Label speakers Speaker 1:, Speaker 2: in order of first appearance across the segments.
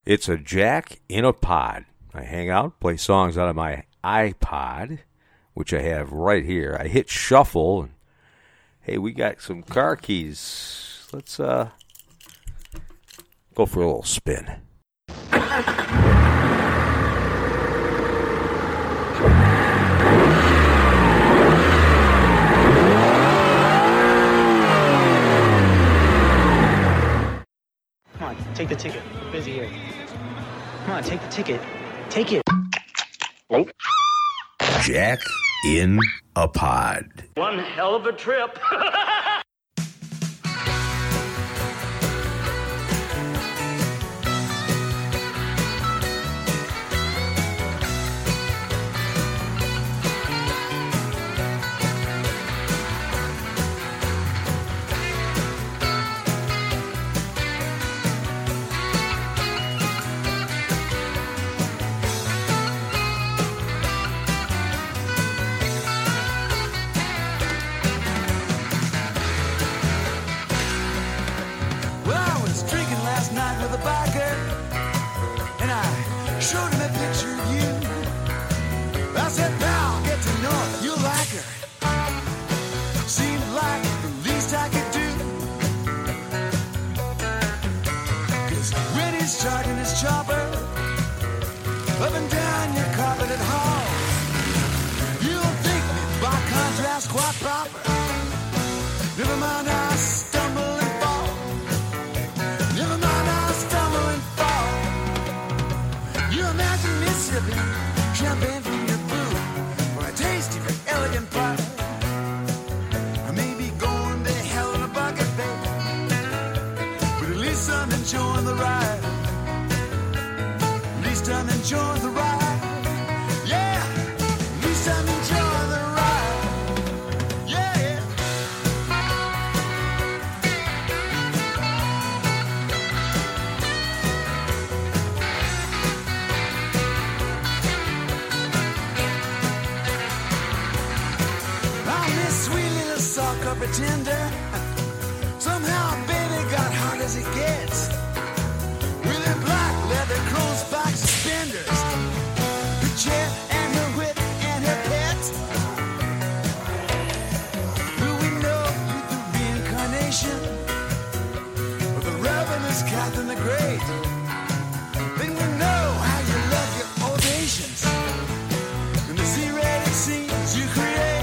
Speaker 1: It's a jack in a pod. I hang out, play songs out of my iPod, which I have right here. I hit shuffle, and hey, we got some car keys. Let's go for a little spin.
Speaker 2: Come on, take the ticket. We're busy here. Come on, take the ticket. Take it.
Speaker 3: Nope.
Speaker 1: Jack in a pod.
Speaker 3: One hell of a trip.
Speaker 4: Showed him a picture of you. I said, pal, get to know her, you like her. Seemed like the least I could do. 'Cause when he's charging his chopper up and down your carpeted hall, you'll think me by contrast quite proper. Never mind, I stumble and fall. Never mind, I stumble and fall. You imagine me sipping champagne from your brew for a taste of your elegant pie. I may be going to hell in a bucket, babe, but at least I'm enjoying the ride. At least I'm enjoying the ride. Yeah, at least I'm enjoying the ride. Yeah. Sucker pretender. Somehow baby got hard as it gets. With her black leather clothes, back suspenders, her chair and her whip and her pet. Will we know you the reincarnation of the Reverend Catherine the Great? Then we know how you love your ovations and the Z-rated scenes you create.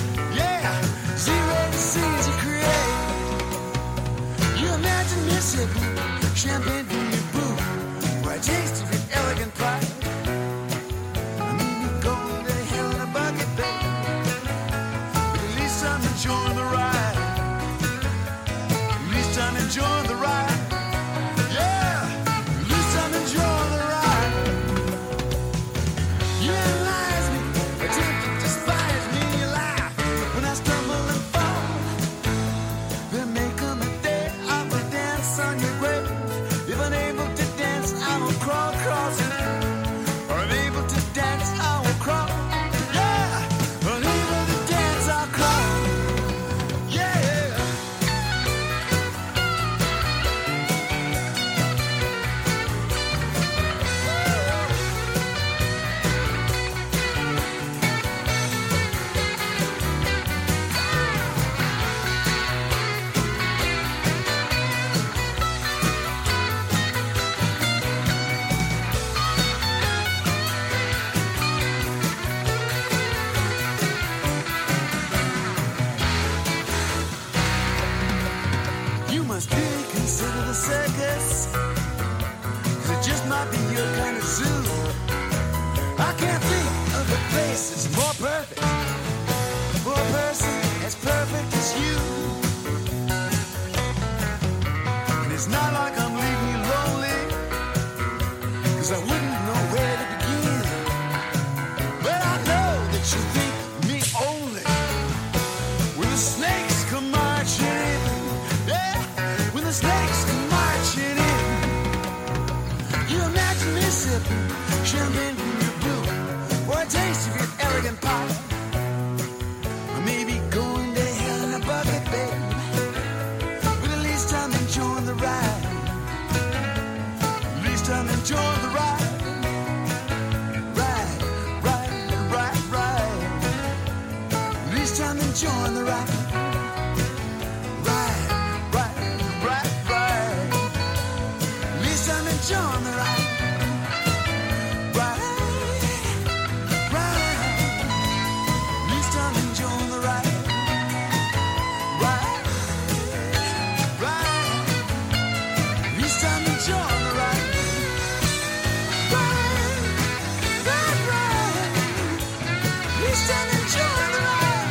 Speaker 4: Scenes you create. You imagine me sipping champagne from your booth, where I taste of your elegant pride. I may be going to hell in a bucket, babe, but at least I'm enjoying the ride. At least I'm enjoying the ride. Yeah, at least I'm enjoying the ride. You analyze me, attempt to despise me, you laugh when I stumble and fall. There may come a day I will dance on your grave. If unable to dance, I will crawl across it. Unable to dance, I will crawl. Yeah, unable to dance, I'll crawl. Yeah. You must really consider the circus, 'cause it just might be your kind of zoo. I can't think of a place that's more perfect for a person as perfect as you. And it's not like I'm leaving you lonely, 'cause I wouldn't know where to begin. But I know that you think me only when the snakes come marching in. Yeah, when the snakes come marching in. You imagine me sipping champagne from your brew, or a taste of your elegant pie. I may be going to hell in a bucket, babe, but at least I'm enjoying the ride. At least I'm enjoying ride. Ride, ride, ride, ride. At least I'm enjoying the ride. Ride, ride. At least I'm enjoying the ride. Ride, ride. At least I'm enjoying the ride. Ride, ride, ride. At least I'm enjoying the ride.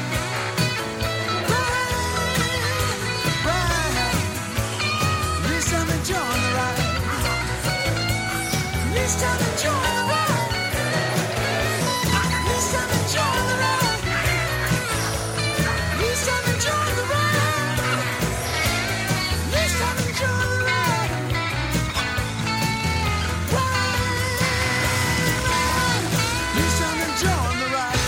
Speaker 4: Ride, ride. At least I'm enjoying the ride. At least I'm enjoying the ride. At least I'm enjoying the ride. At least I'm enjoying the ride. At least I'm enjoying the ride. Ride, ride. At least I'm enjoying the ride.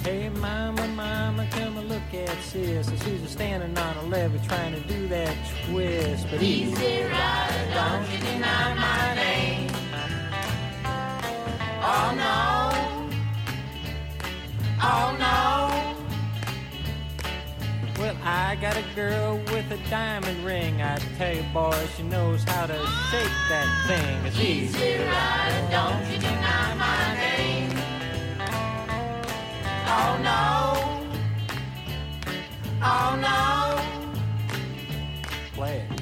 Speaker 5: Hey, mama, mama, come and look at sis. And she's standing on a levee trying to do that twist. But easy rider, don't you deny my name. Oh, no. Oh, no. Well, I got a girl with a diamond ring. I tell you, boy, she knows how to shake that thing. It's easy rider, don't you deny my name. Oh, no. Oh, no. Play it.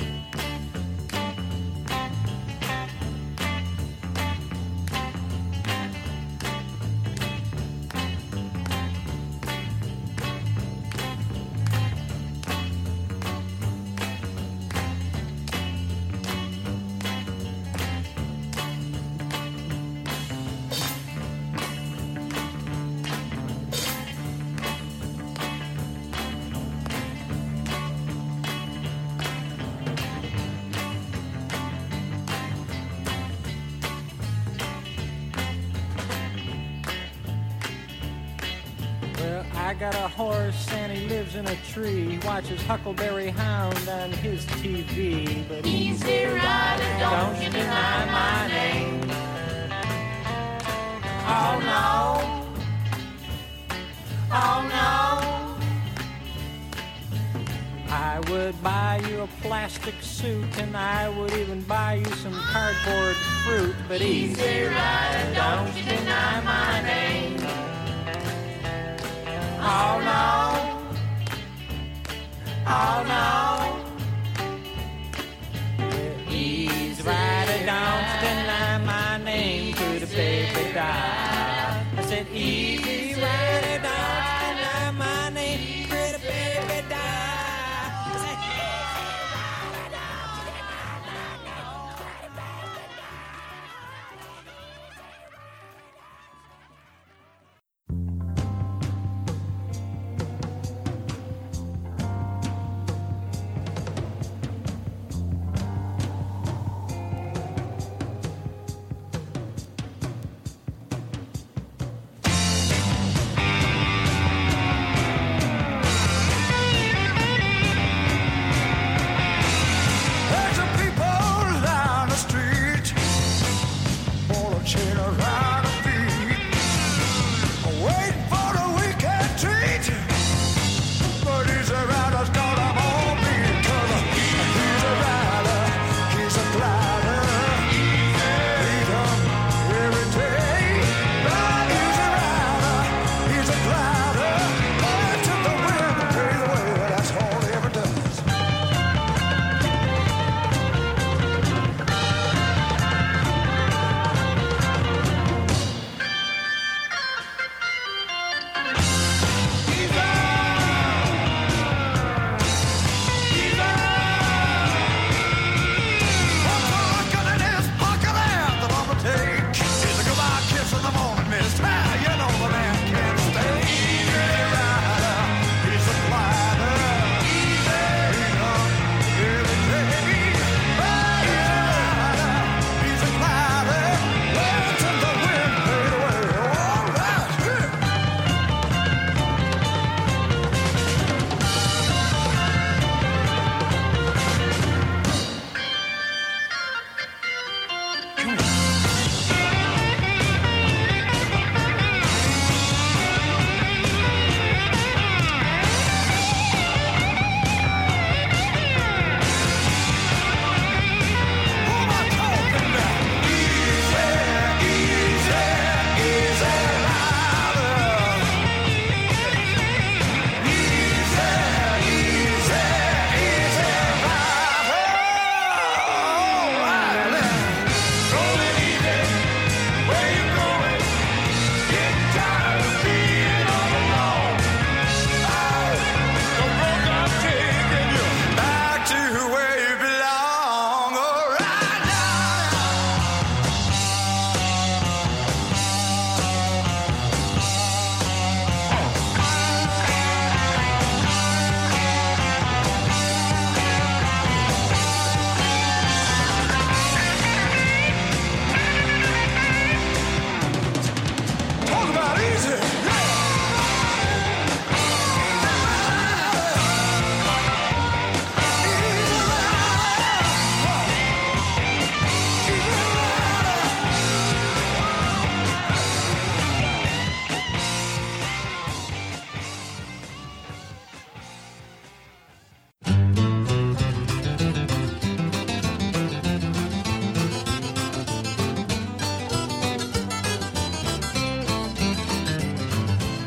Speaker 5: I got a horse and he lives in a tree. He watches Huckleberry Hound on his TV. But easy rider, don't you deny my name. Oh no. Oh no. I would buy you a plastic suit and I would even buy you some cardboard fruit. But easy rider, don't you deny my name. Oh no, oh no. Easy rider, don't deny my name. Pretty baby die. I said easy rider, don't deny my name. Pretty baby die. I said, easy rider, don't deny my name. Pretty baby die.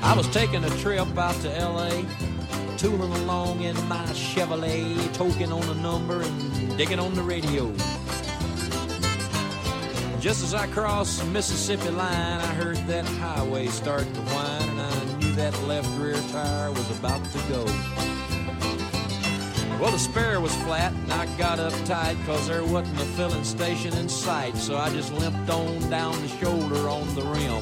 Speaker 5: I was taking a trip out to L.A., tooling along in my Chevrolet, toking on the number and digging on the radio. Just as I crossed the Mississippi line, I heard that highway start to whine, and I knew that left rear tire was about to go. Well, the spare was flat, and I got uptight because there wasn't a filling station in sight, so I just limped on down the shoulder on the rim.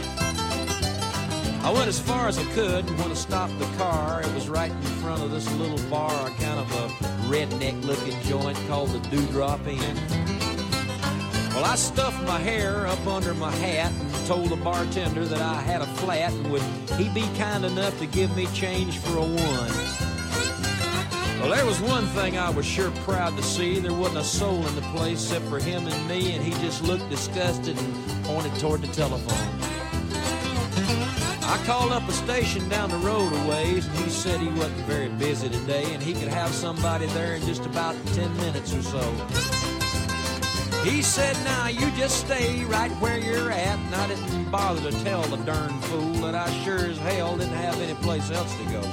Speaker 5: I went as far as I could, and when I stopped the car, it was right in front of this little bar, kind of a redneck-looking joint called the Dewdrop Inn. Well, I stuffed my hair up under my hat and told the bartender that I had a flat, and would he be kind enough to give me change for a one. Well, there was one thing I was sure proud to see. There wasn't a soul in the place except for him and me, and he just looked disgusted and pointed toward the telephone. I called up a station down the road a ways, and he said he wasn't very busy today, and he could have somebody there in just about 10 minutes or so. He said, now you just stay right where you're at, and I didn't bother to tell the darn fool that I sure as hell didn't have any place else to go.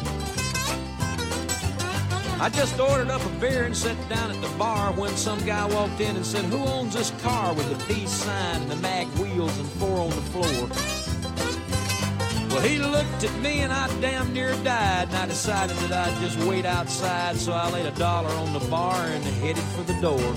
Speaker 5: I just ordered up a beer and sat down at the bar when some guy walked in and said, who owns this car with the peace sign and the mag wheels and 4 on the floor? Well, he looked at me and I damn near died, and I decided that I'd just wait outside, so I laid $1 on the bar and headed for the door.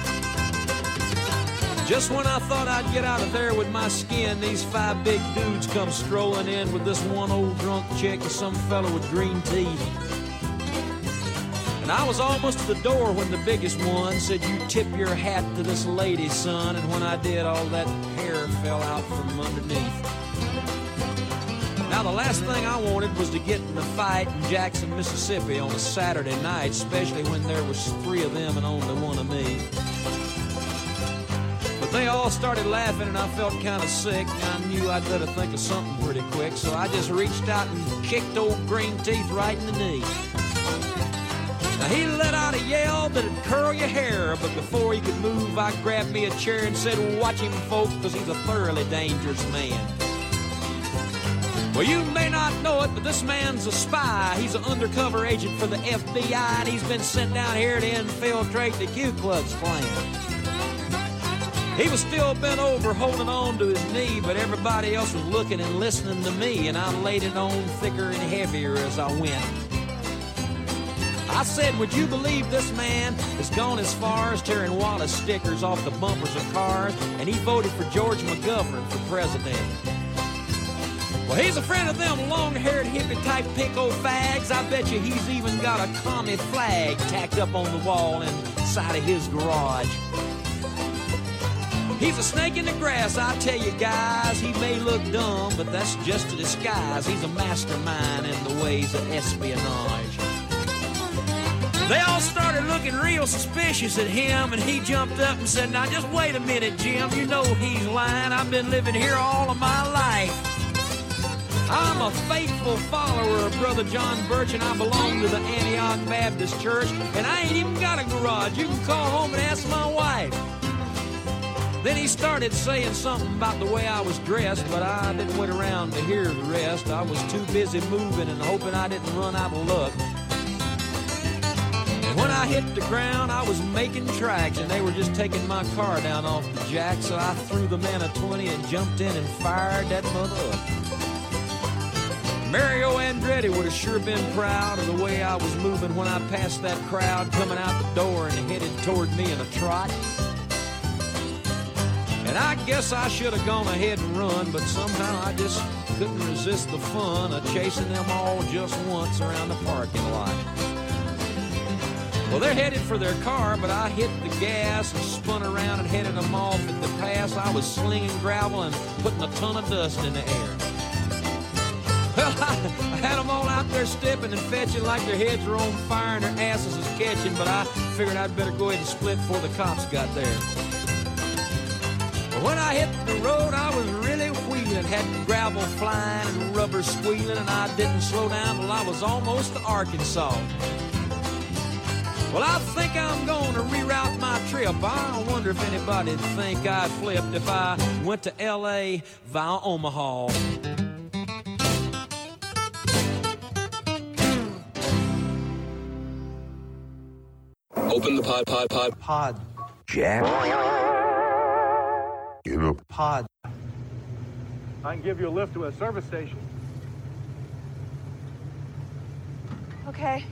Speaker 5: Just when I thought I'd get out of there with my skin, these 5 big dudes come strolling in with this one old drunk chick and some fellow with green teeth. And I was almost to the door when the biggest one said, you tip your hat to this lady, son, and when I did, all that hair fell out from underneath. Now, the last thing I wanted was to get in a fight in Jackson, Mississippi on a Saturday night, especially when there was 3 of them and only 1 of me. But they all started laughing and I felt kind of sick. I knew I'd better think of something pretty quick, so I just reached out and kicked old Green Teeth right in the knee. Now, he let out a yell that'd curl your hair, but before he could move, I grabbed me a chair and said, watch him, folks, because he's a thoroughly dangerous man. Well, you may not know it, but this man's a spy. He's an undercover agent for the FBI, and he's been sent down here to infiltrate the Ku Klux Klan. He was still bent over, holding on to his knee, but everybody else was looking and listening to me, and I laid it on thicker and heavier as I went. I said, would you believe this man has gone as far as tearing Wallace stickers off the bumpers of cars, and he voted for George McGovern for president. Well, he's a friend of them long-haired hippie-type pinko fags. I bet you he's even got a commie flag tacked up on the wall inside of his garage. He's a snake in the grass, I tell you guys. He may look dumb, but that's just a disguise. He's a mastermind in the ways of espionage. They all started looking real suspicious at him, and he jumped up and said, now just wait a minute, Jim. You know he's lying. I've been living here all of my life. I'm a faithful follower of Brother John Birch, and I belong to the Antioch Baptist Church, and I ain't even got a garage. You can call home and ask my wife. Then he started saying something about the way I was dressed, but I didn't wait around to hear the rest. I was too busy moving and hoping I didn't run out of luck. And when I hit the ground, I was making tracks, and they were just taking my car down off the jack, so I threw the man a 20 and jumped in and fired that mother up. Mario Andretti would have sure been proud of the way I was moving when I passed that crowd coming out the door and headed toward me in a trot. And I guess I should have gone ahead and run, but somehow I just couldn't resist the fun of chasing them all just once around the parking lot. Well, they're headed for their car, but I hit the gas and spun around and headed them off at the pass. I was slinging gravel and putting a ton of dust in the air. Well, I had them all out there stepping and fetching like their heads were on fire and their asses was catching, but I figured I'd better go ahead and split before the cops got there. But when I hit the road, I was really wheeling, had gravel flying and rubber squealing, and I didn't slow down till I was almost to Arkansas. Well, I think I'm going to reroute my trip. I wonder if anybody'd think I'd flipped if I went to L.A. via Omaha.
Speaker 6: Open the pod.
Speaker 2: Pod.
Speaker 1: Jack in a
Speaker 2: Pod.
Speaker 7: I can give you a lift to a service station.
Speaker 8: Okay.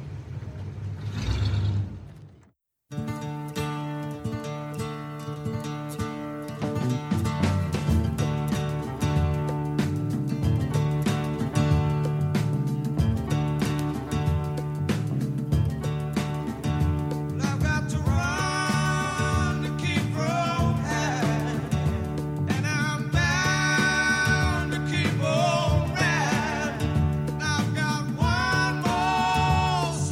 Speaker 4: I've got to run to keep from high, and I'm bound to keep on riding. I've got one more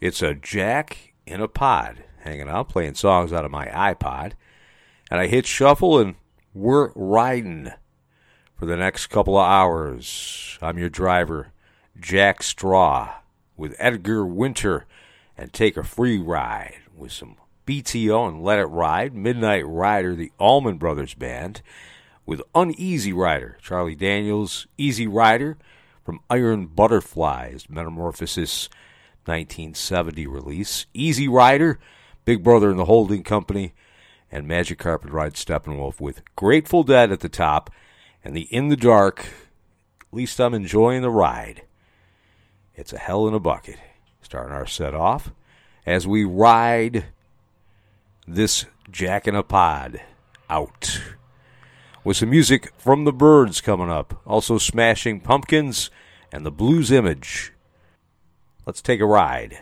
Speaker 1: It's a Jack in a pod, hanging out, playing songs out of my iPod. And I hit shuffle, and we're riding for the next couple of hours. I'm your driver, Jack Straw, with Edgar Winter, and take a free ride with some BTO and Let It Ride, Midnight Rider, the Allman Brothers Band, with Uneasy Rider, Charlie Daniels, Easy Rider, from Iron Butterflies, Metamorphosis 1970 release, Easy Rider, Big Brother and the Holding Company, and Magic Carpet Ride Steppenwolf with Grateful Dead at the top, and the In the Dark, At Least I'm Enjoying the Ride. It's a hell in a bucket. Starting our set off as we ride this Jack in a Pod out. With some music from the Byrds coming up. Also Smashing Pumpkins and the Blues Image. Let's take a ride.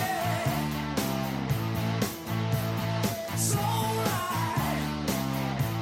Speaker 4: So right.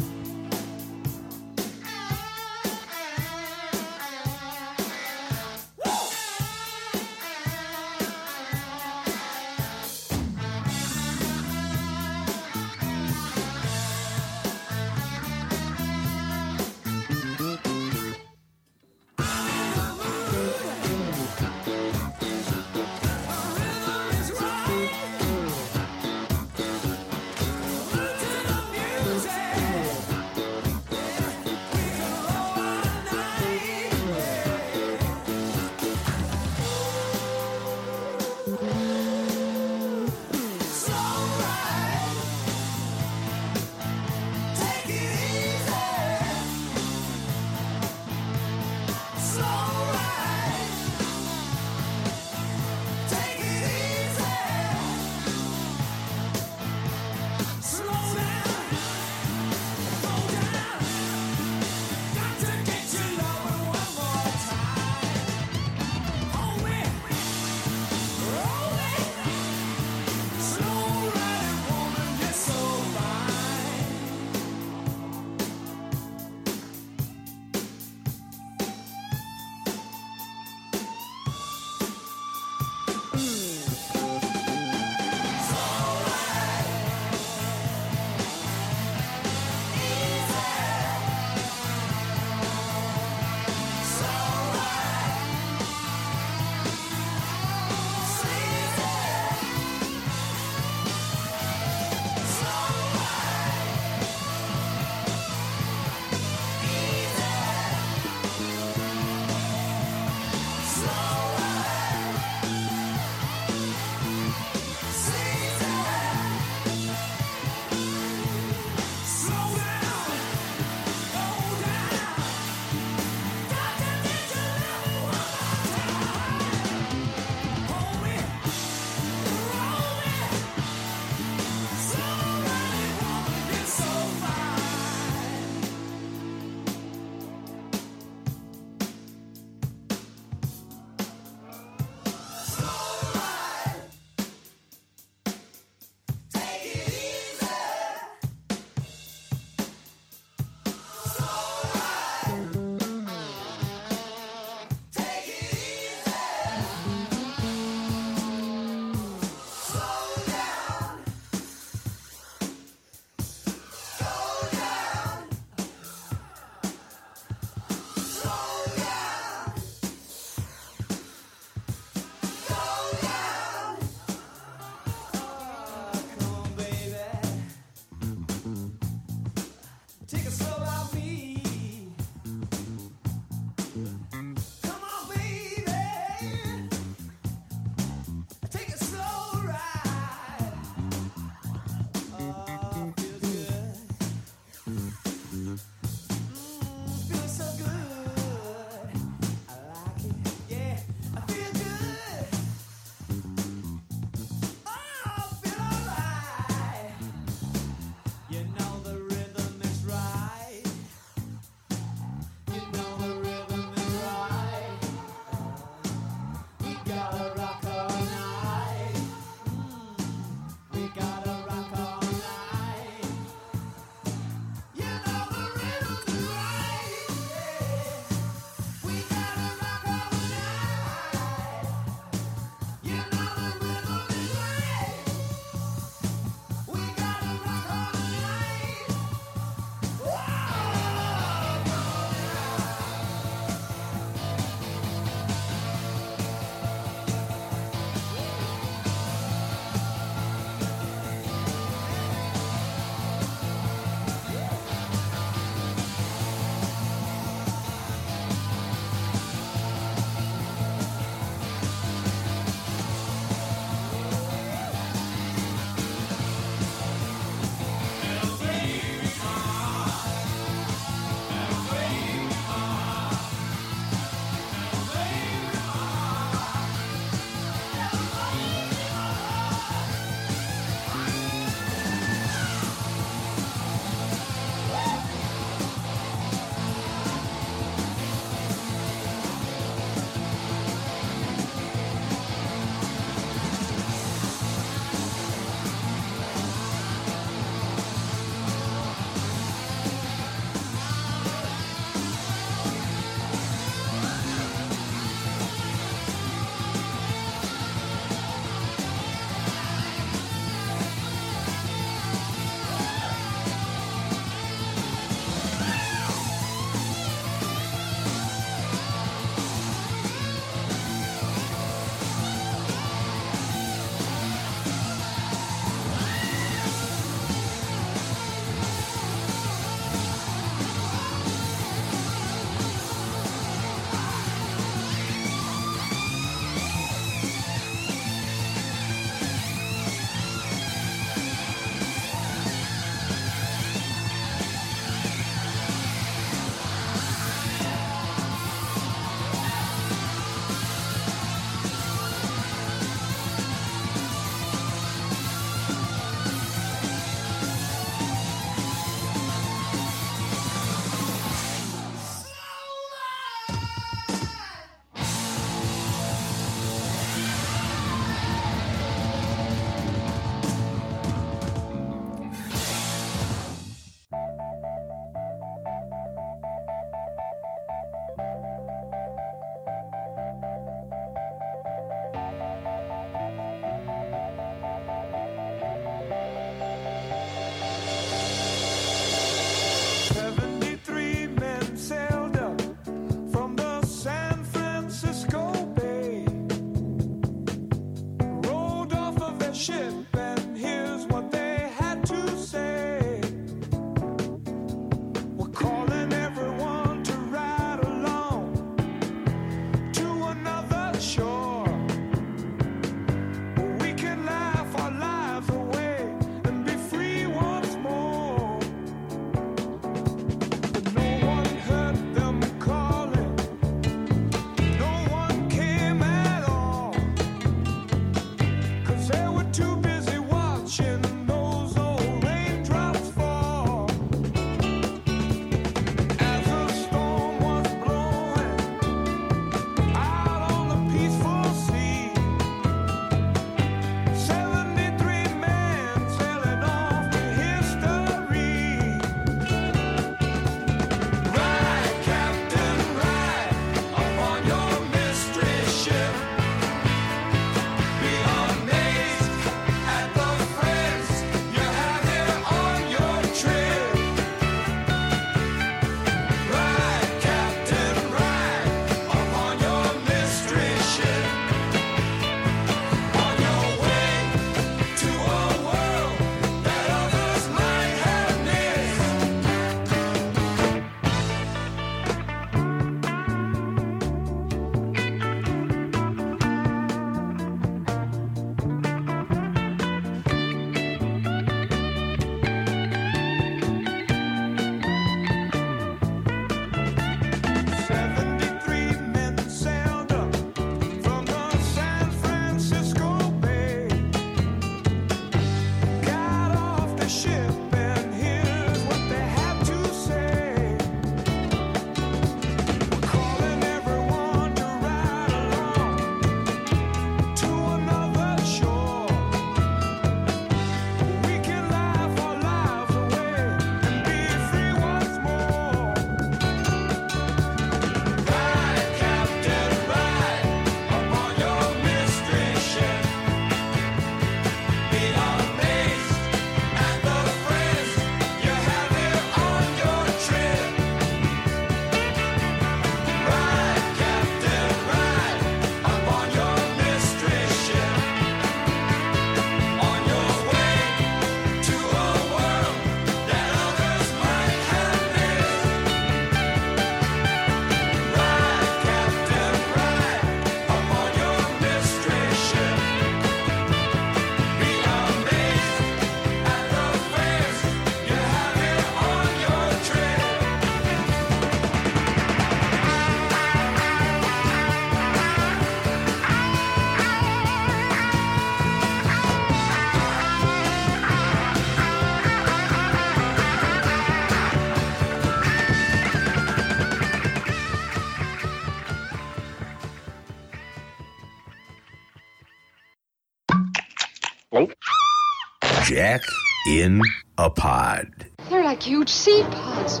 Speaker 3: Nope.
Speaker 1: Jack in a Pod.
Speaker 6: They're like huge seed pods.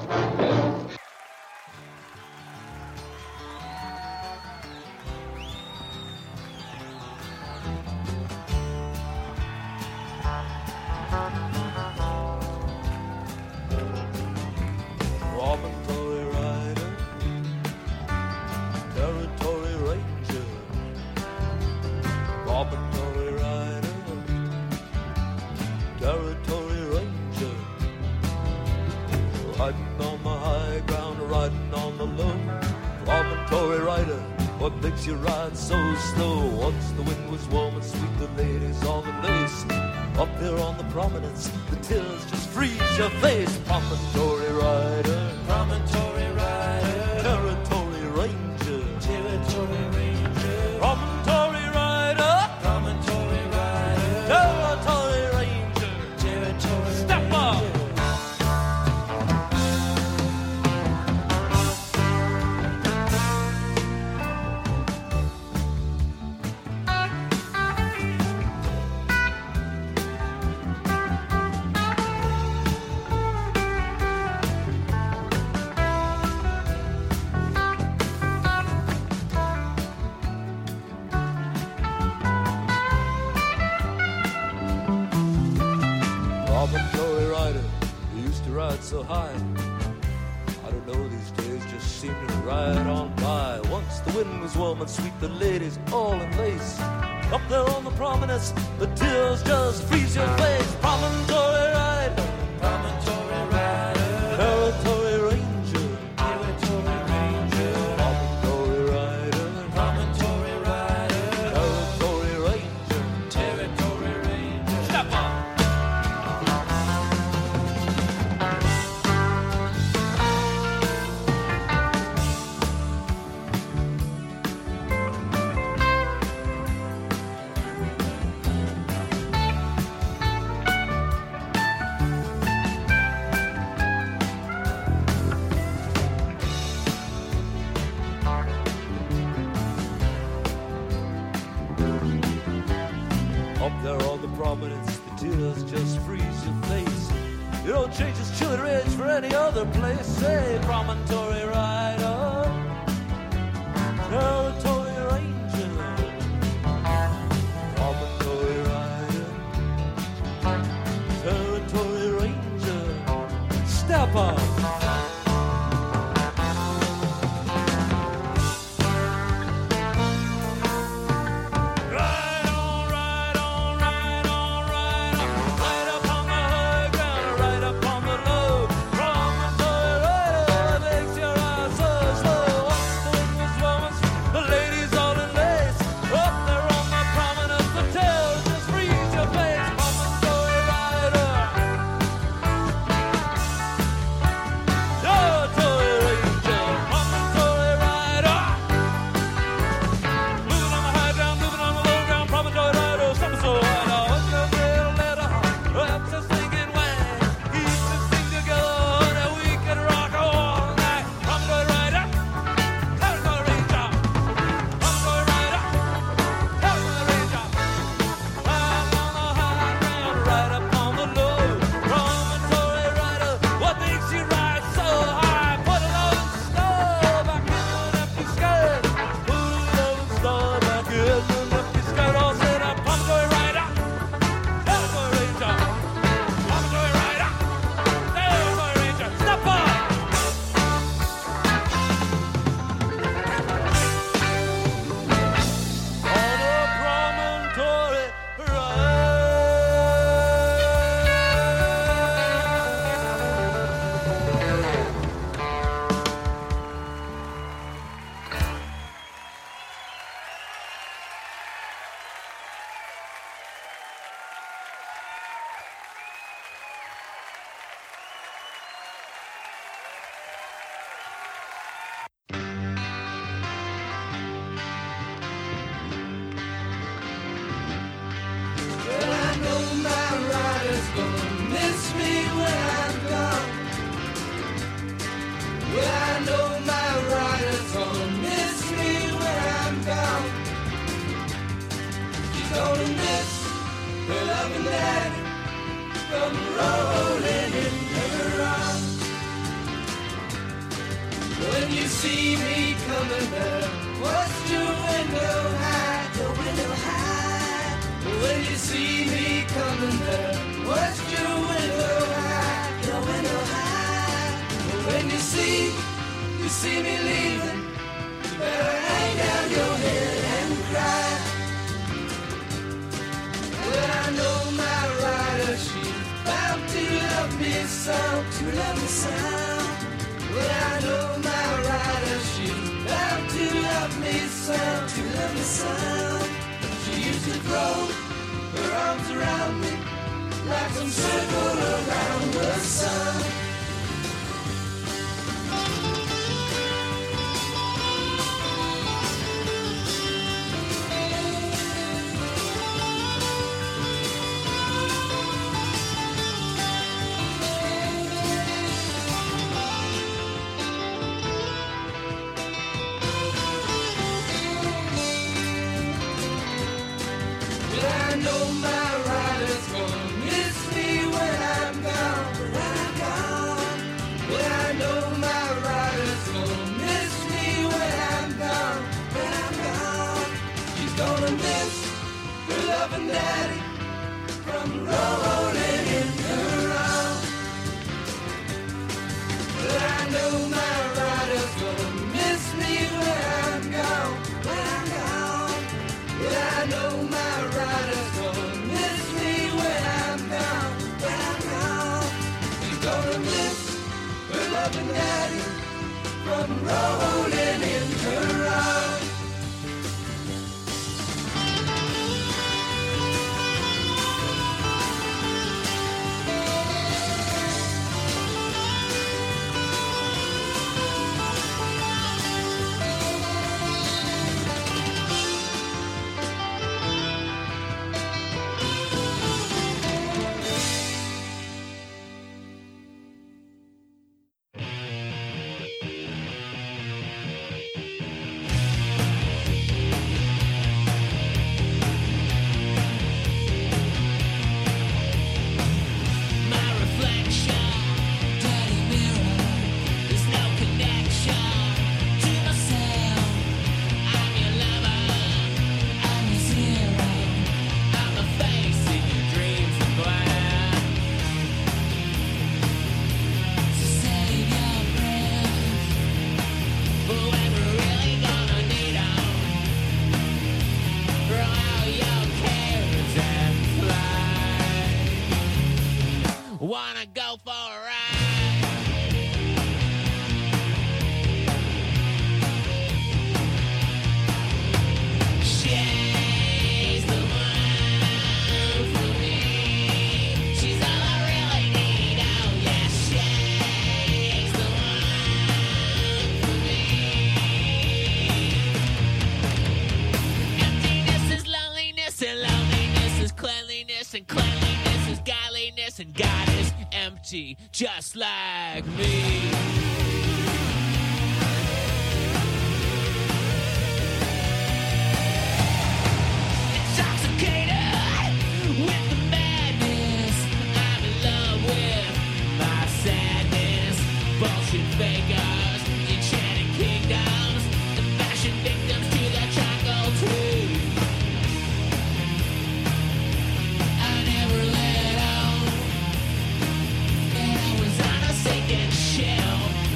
Speaker 4: Promontory rider, territory ranger. Promontory rider, territory ranger. Riding on the high ground, riding on the low. Promontory rider, what makes you ride so slow? Once the wind was warm and sweet, the ladies all in lace. Up there on the prominence, the tears just freeze your face. Promontory rider, promontory rider, territory ranger, territory ranger. Promontory rider, promontory rider, territory ranger, territory. Step up. Promontory rider, you used to ride so high. I don't know, these days just seem to ride on by. Once the wind was warm and sweet, the ladies all in lace. Up there on the prominence, the tears just freeze your face. Promontory rider, promontory rider, territory ranger, territory ranger. Promontory rider, promontory rider, territory ranger, territory ranger. Step up. Up there on the prominence, the tears just freeze your face. You don't change this chilly ridge for any other place. Say, promontory rider, territory ranger. Promontory rider, territory ranger. Step up. come rolling in her arms. When you see me coming there, what's your window high? Your window high. When you see me coming there, what's your window high? Your window high. When you see me leaving, you better hang down your head and cry. Well, I know my rider, she's bound to love me some, to love me some. Well, I know my rider, she's bound to love me some, to love me some. She used to throw her arms around me like some circle around the sun. I know my rider's gonna miss me when I'm gone, when I'm gone. Well, I know my rider's gonna miss me when I'm gone, when I'm gone. She's gonna miss her loving daddy from rolling in her arms. Well, I know my rider's gonna miss me when I'm gone, when I'm gone. Well, I know my rider's gonna miss me when I'm gone, when I'm gone. She's gonna miss her loving daddy from rolling in her arms.
Speaker 5: Wanna go for a ride? She's the one for me. She's all I really need. Oh yeah, she's the one for me. Emptiness is loneliness, and loneliness is cleanliness, and cleanliness is godliness, and God is empty, just like me. Intoxicated with the madness, I'm in love with my sadness. Bullshit fakers, enchanted kingdoms, the fashion victims to the jungle tree. I never let out, and I was on a sinking shell.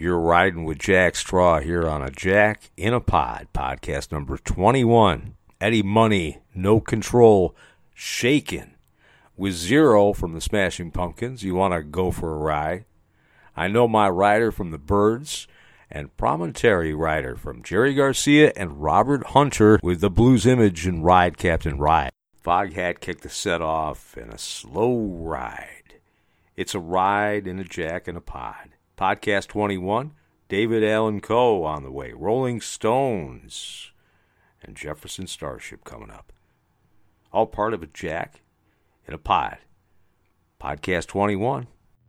Speaker 1: You're riding with Jack Straw here on a Jack in a Pod, podcast number 21. Eddie Money, No Control, Shakin' with Zero from the Smashing Pumpkins. You want to go for a ride? I Know My Rider from the Byrds, and Promontory Rider from Jerry Garcia and Robert Hunter with the Blues Image and Ride Captain Ride. Foghat kicked the set off in a slow ride. It's a ride in a Jack in a Pod. Podcast 21, David Allan Coe on the way. Rolling Stones and Jefferson Starship coming up. All part of a Jack in a Pod. Podcast 21.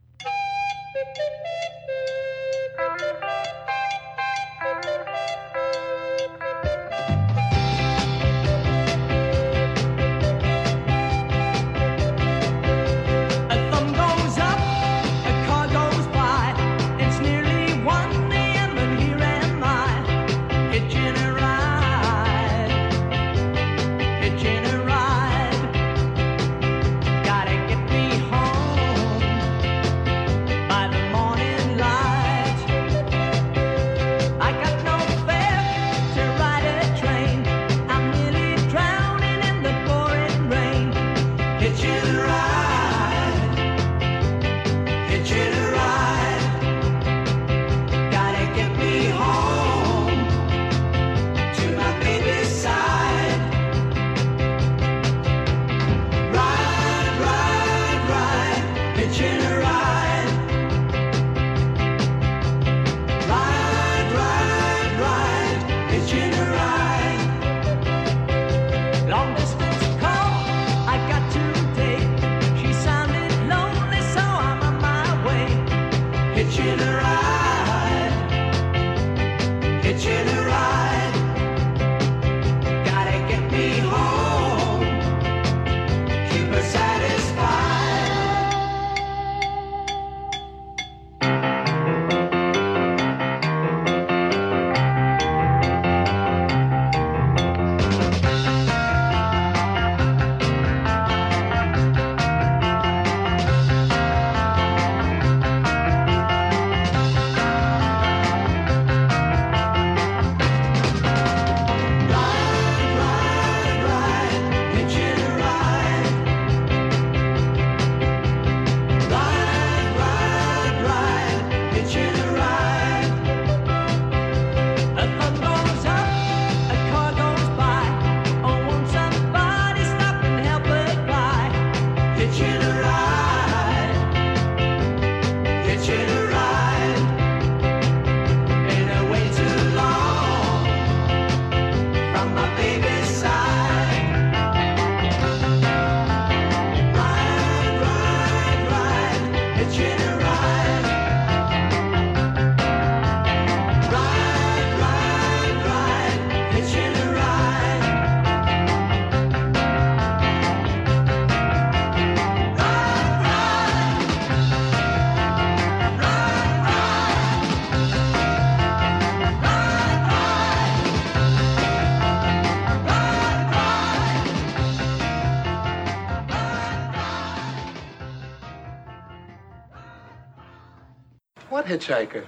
Speaker 9: What hitchhiker?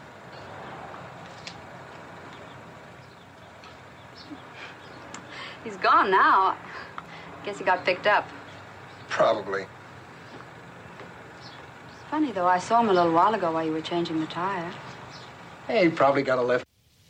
Speaker 10: He's gone now. Guess he got picked up.
Speaker 9: Probably.
Speaker 10: Funny, though, I saw him a little while ago while you were changing the tire.
Speaker 9: Hey, he probably got a lift.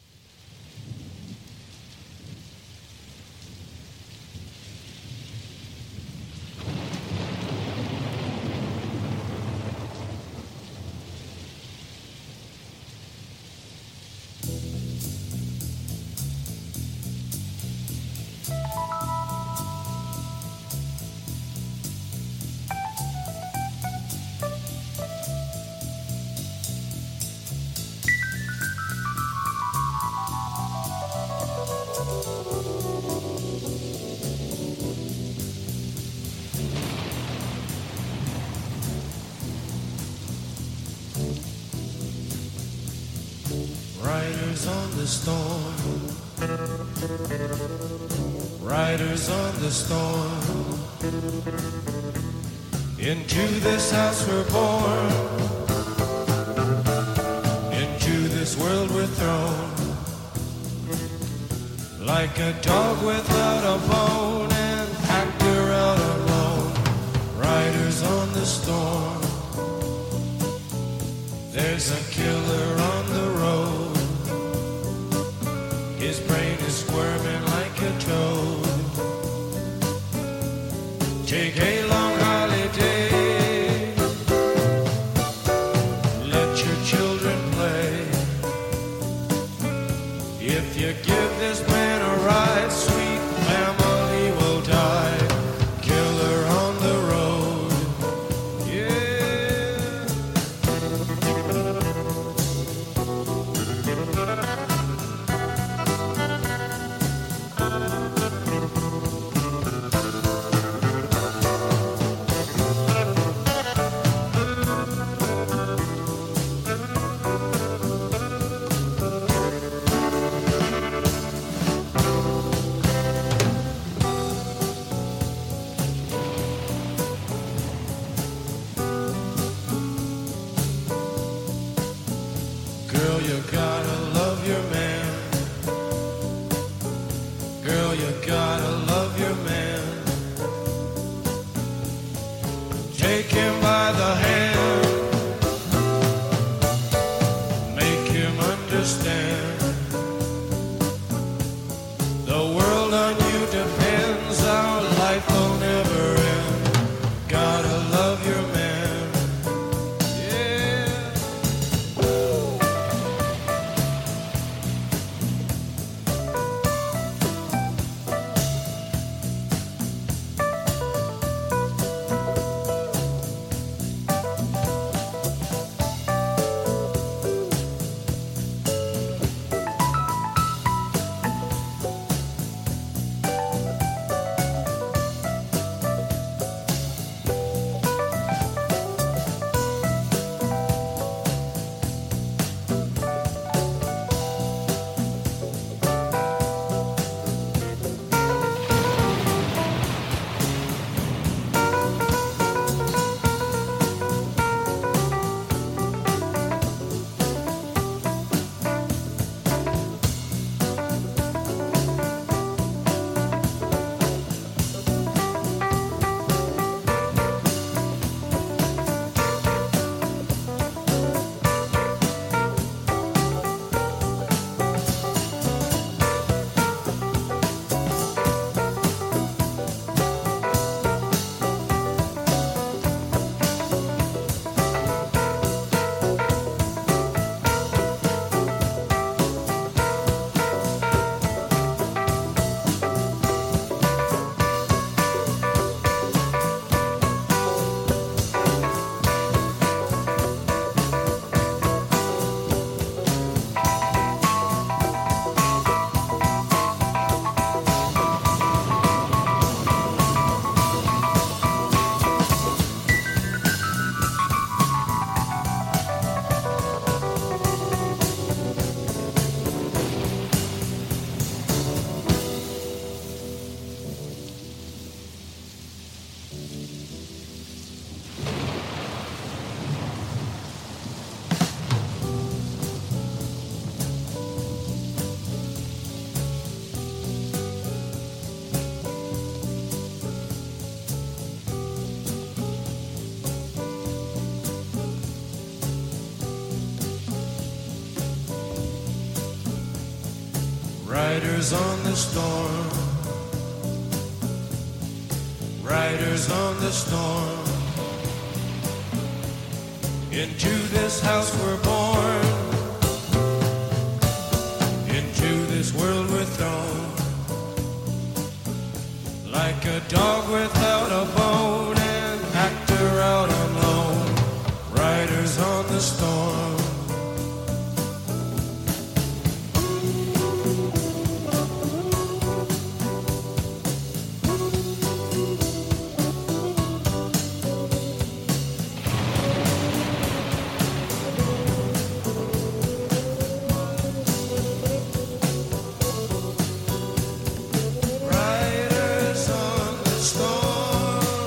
Speaker 11: Riders on the storm, riders on the storm. Into this house we're born, into this world we're thrown, like a dog without a bone, an actor out alone, riders on the storm. There's a killer on the road, his brain is squirming like a toad. Take a long holiday, let your children play. If you give this man a ride, sweet family will die. Killer on the road, yeah. Girl, you gotta love your man. Girl, you gotta love your man. Take him by the hand, make him understand. The world on you depends, our life will never end. Gotta love your man. Riders on the storm, riders on the storm. Into this house we're born, into this world we're thrown, like a dog without a bone, an actor out alone. Riders on the storm. Riders on the storm.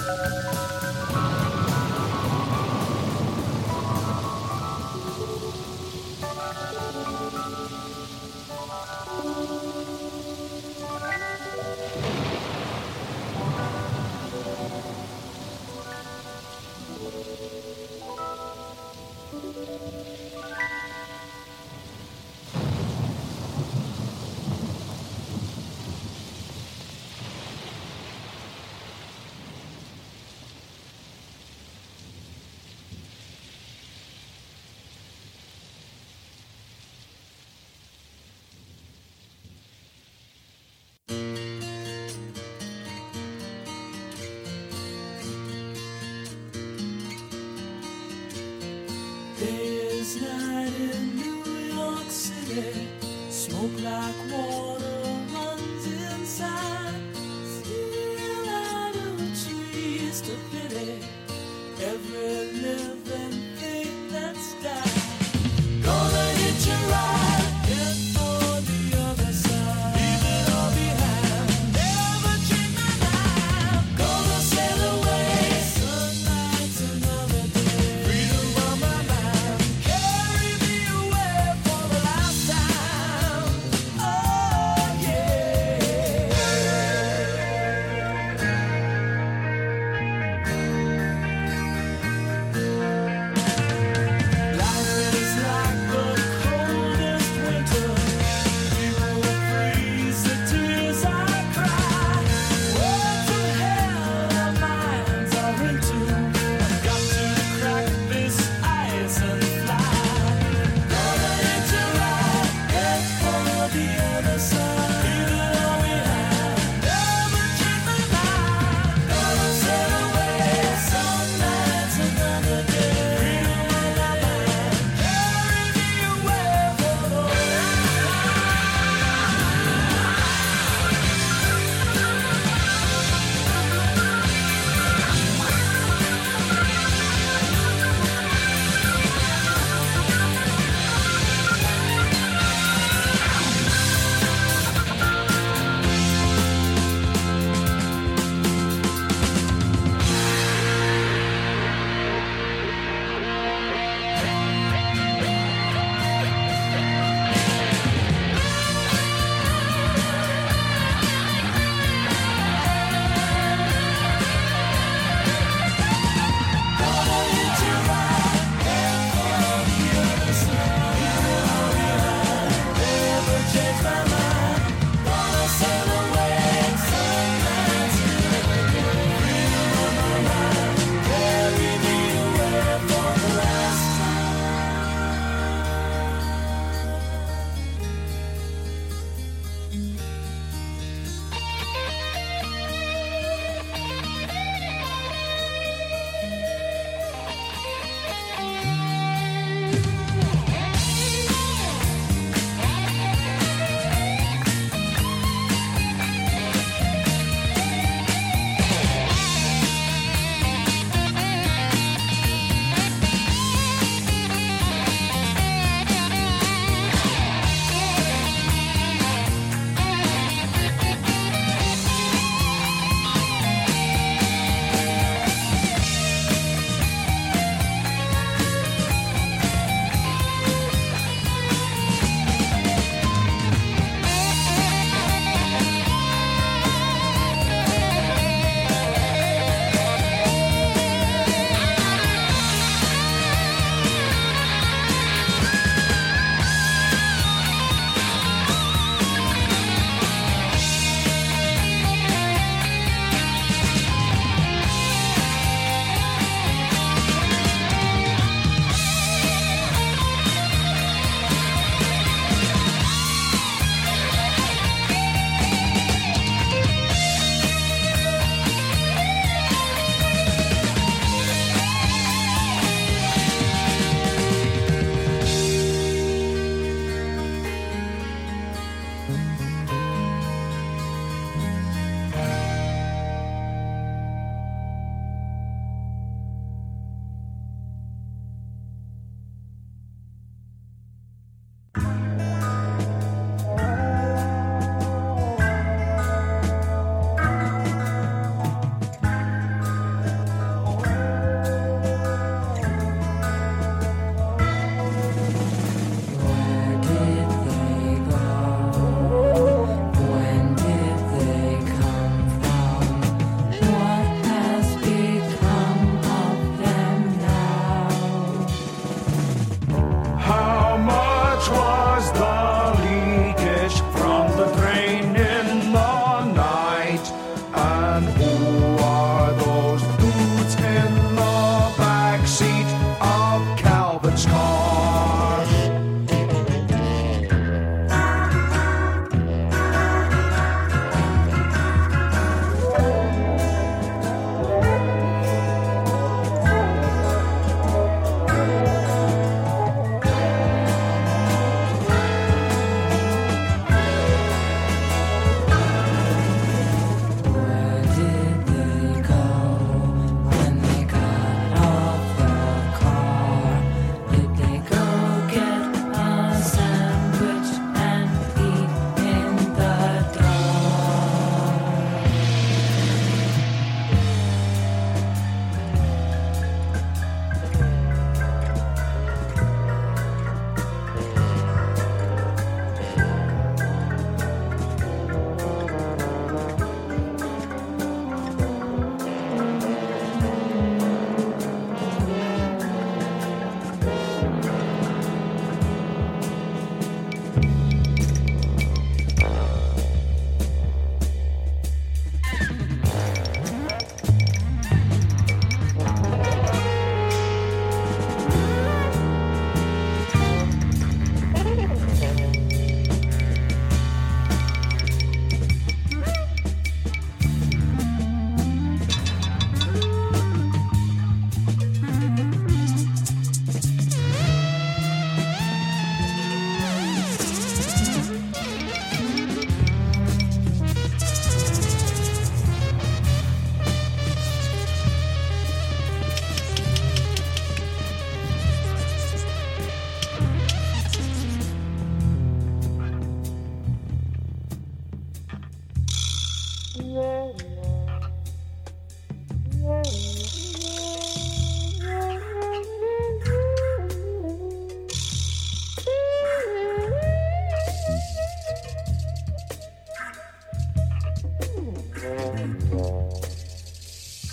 Speaker 12: Day is night in New York City. Smoke like water runs inside. Still out of trees to pity every living thing that's died. Gonna hit you right, head for the other side. Leave it all behind, never change my mind. Gonna sail away, sunlight's another day. Freedom on my mind, carry me away for the last time. Oh.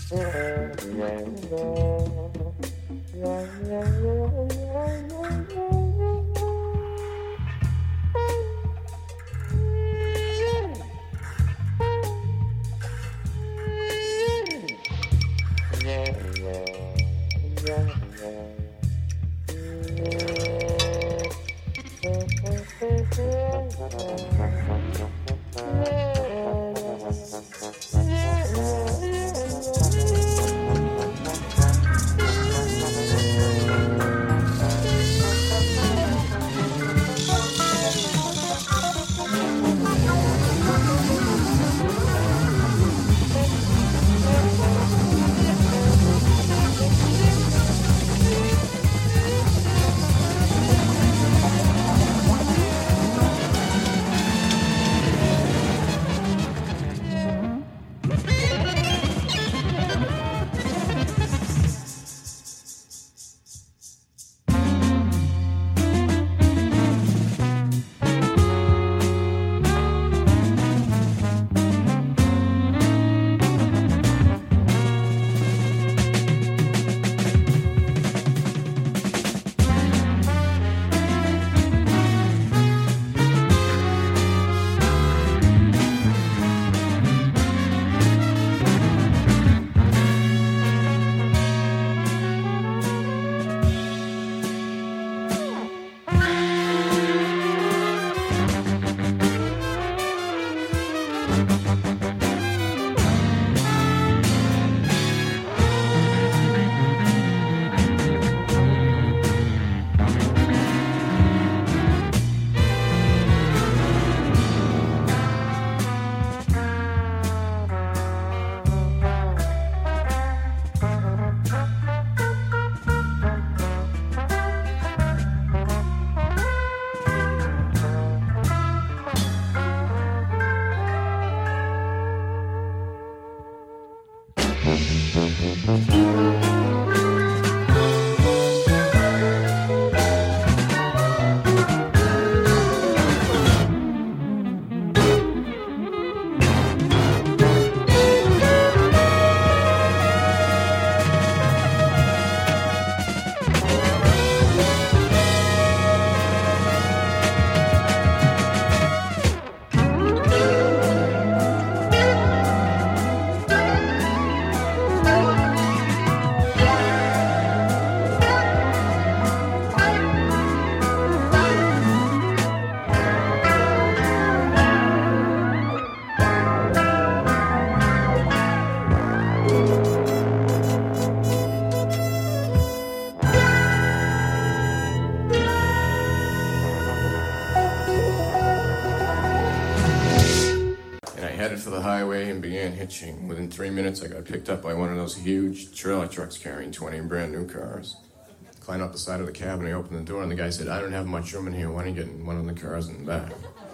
Speaker 13: Within 3 minutes, I got picked up by one of those huge trailer trucks carrying 20 brand new cars. Climbed up the side of the cab and I opened the door and the guy said, "I don't have much room in here. Why don't you get in one of the cars in the back?"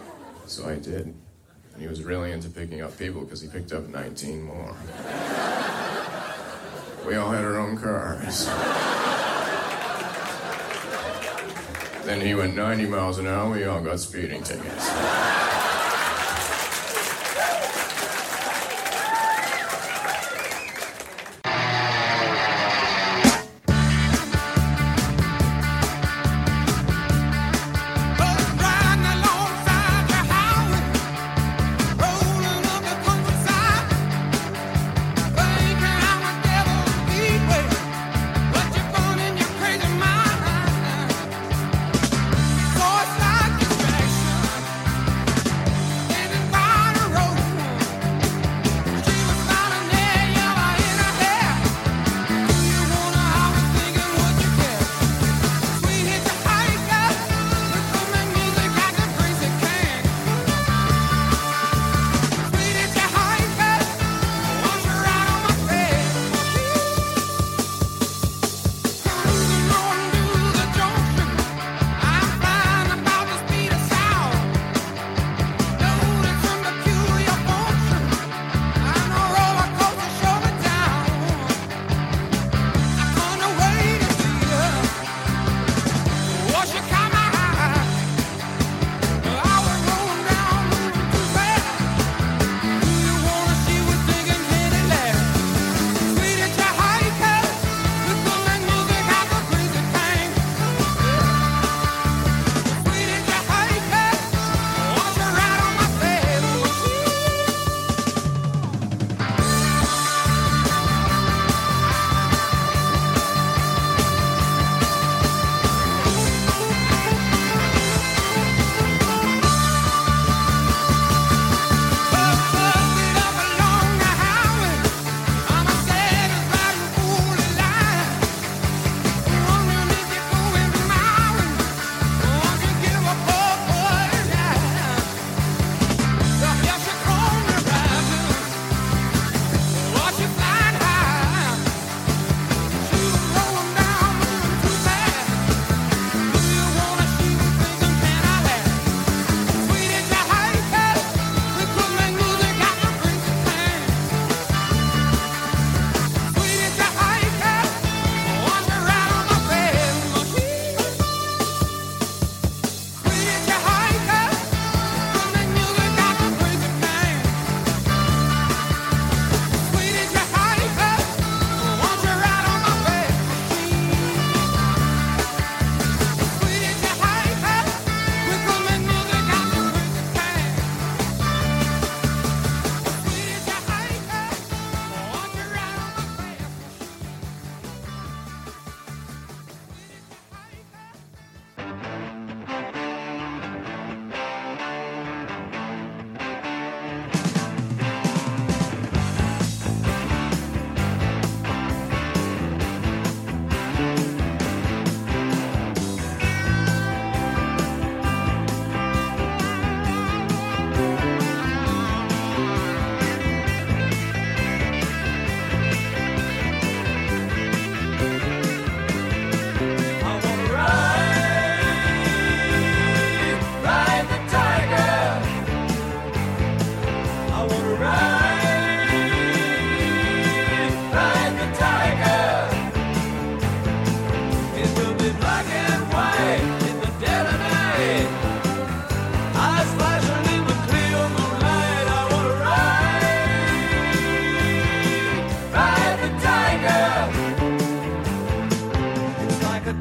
Speaker 13: So I did. And he was really into picking up people because he picked up 19 more. We all had our own cars. Then he went 90 miles an hour. We all got speeding tickets.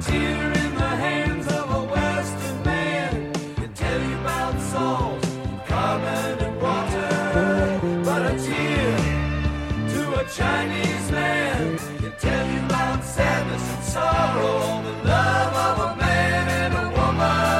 Speaker 12: tear in the hands of a Western man. He'll tell you about salt, carbon, and water. But a tear to a Chinese man, he'll tell you about sadness and sorrow, the love of a man and a woman.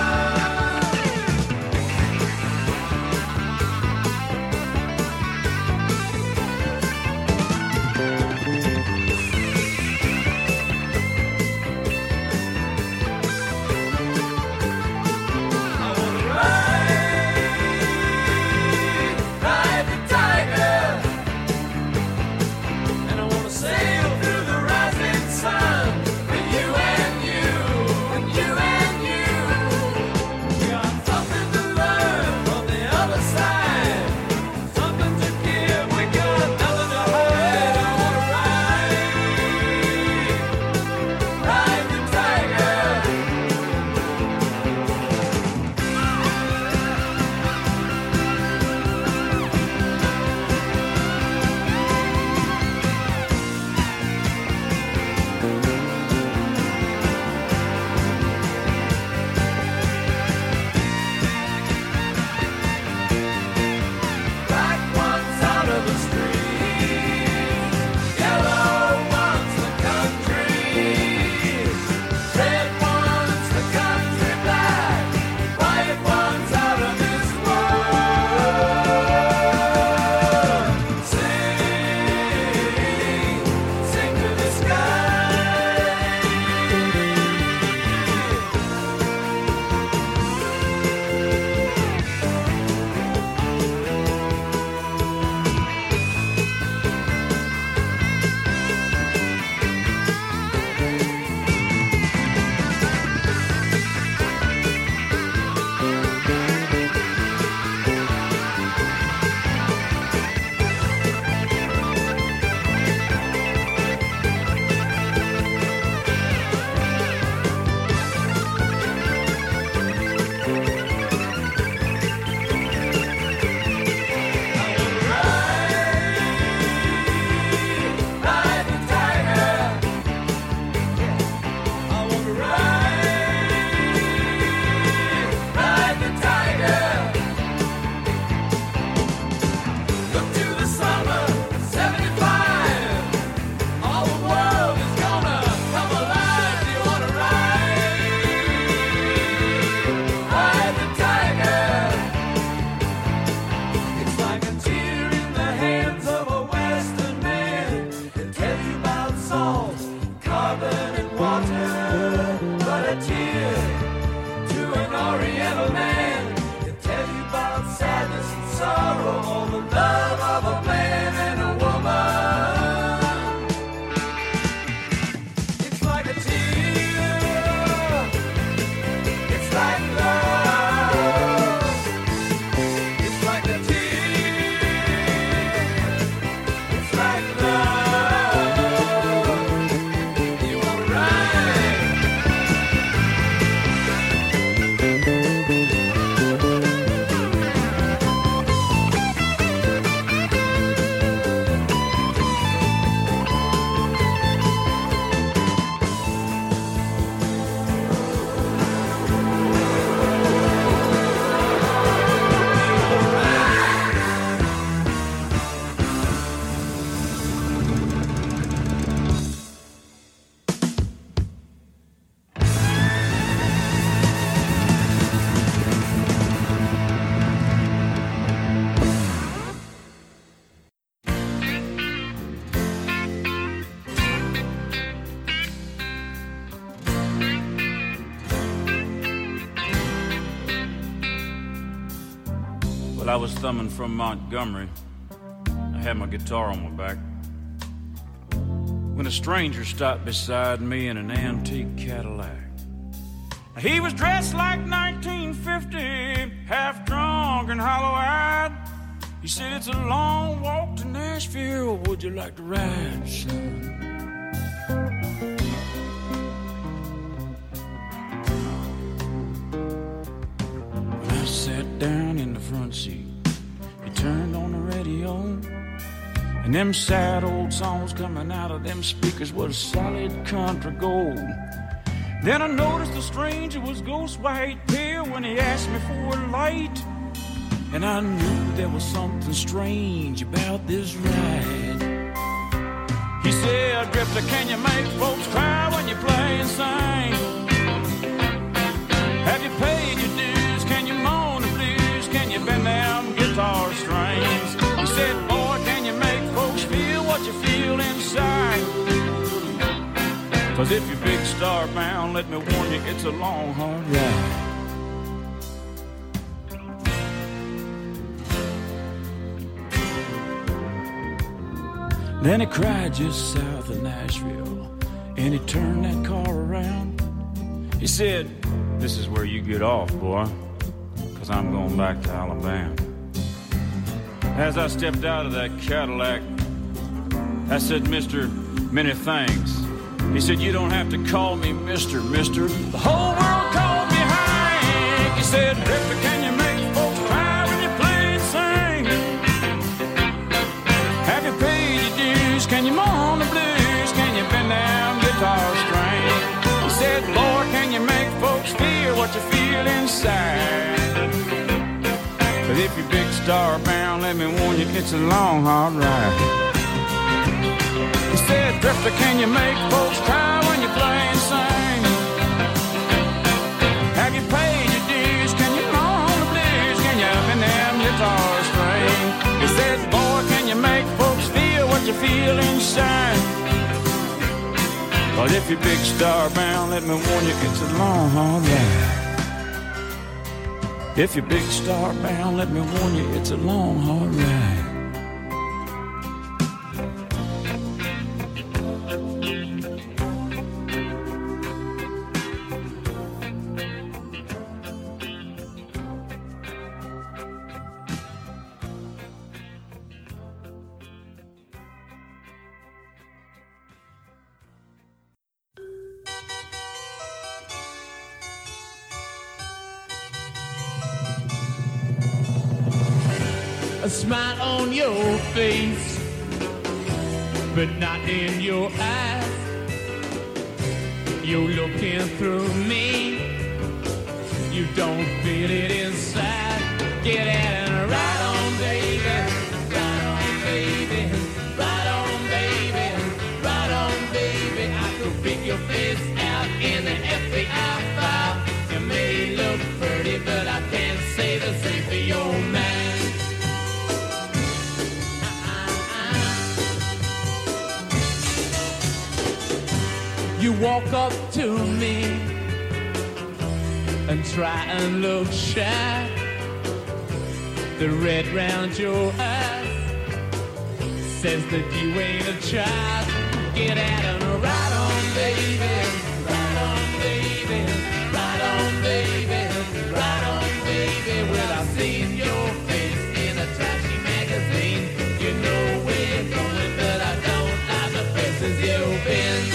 Speaker 14: Well, I was thumbing from Montgomery. I had my guitar on my back when a stranger stopped beside me in an antique Cadillac. He was dressed like 1950, half drunk and hollow-eyed. He said, "It's a long walk to Nashville. Would you like to ride, son?" When I sat down in the front seat, he turned on the radio, and them sad old songs coming out of them speakers was solid country gold. Then I noticed the stranger was ghost white pale when he asked me for a light. And I knew there was something strange about this ride. He said, Drifter, can you make folks cry when you play and sing? Have you paid your dues? Can you moan the blues? Can you bend them guitar strings? He said, boy, can you make folks feel what you feel inside? 'Cause if you're big star bound, let me warn you, it's a long, hard ride. Then he cried just south of Nashville, and he turned that car around. He said, this is where you get off, boy, 'cause I'm going back to Alabama. As I stepped out of that Cadillac, I said, Mister, many thanks. He said, you don't have to call me Mister. The whole world called me Hank. He said, Drifter, can you make folks cry when you play and sing? Have you paid your dues? Can you moan the blues? Can you bend down guitar strings? He said, Lord, can you make folks feel what you feel inside? But if you're big star bound, let me warn you, it's a long, hard ride. He said, Drifter, can you make folks cry when you play and sing? Have you paid your dues? Can you moan the blues? Can you bend them guitar strings? He said, boy, can you make folks feel what you feel inside? But if you're big star bound, let me warn you, it's a long, hard ride. If you're big star bound, let me warn you, it's a long, hard ride.
Speaker 15: A smile on your face, but not in your eyes. You're looking through me, you don't feel it inside. Get at it, right on, baby, right on, baby, right on, baby, right on, baby. I could pick your face out in the FBI file. You may look pretty, but I can't say the same for your man. You walk up to me and try and look shy. The red round your eyes says that you ain't a child. Get at it, right on, baby, right on, baby, right on, baby, right on, baby. Well, I've seen your face in a trashy magazine. You know where you're going, but I don't like the places you've been.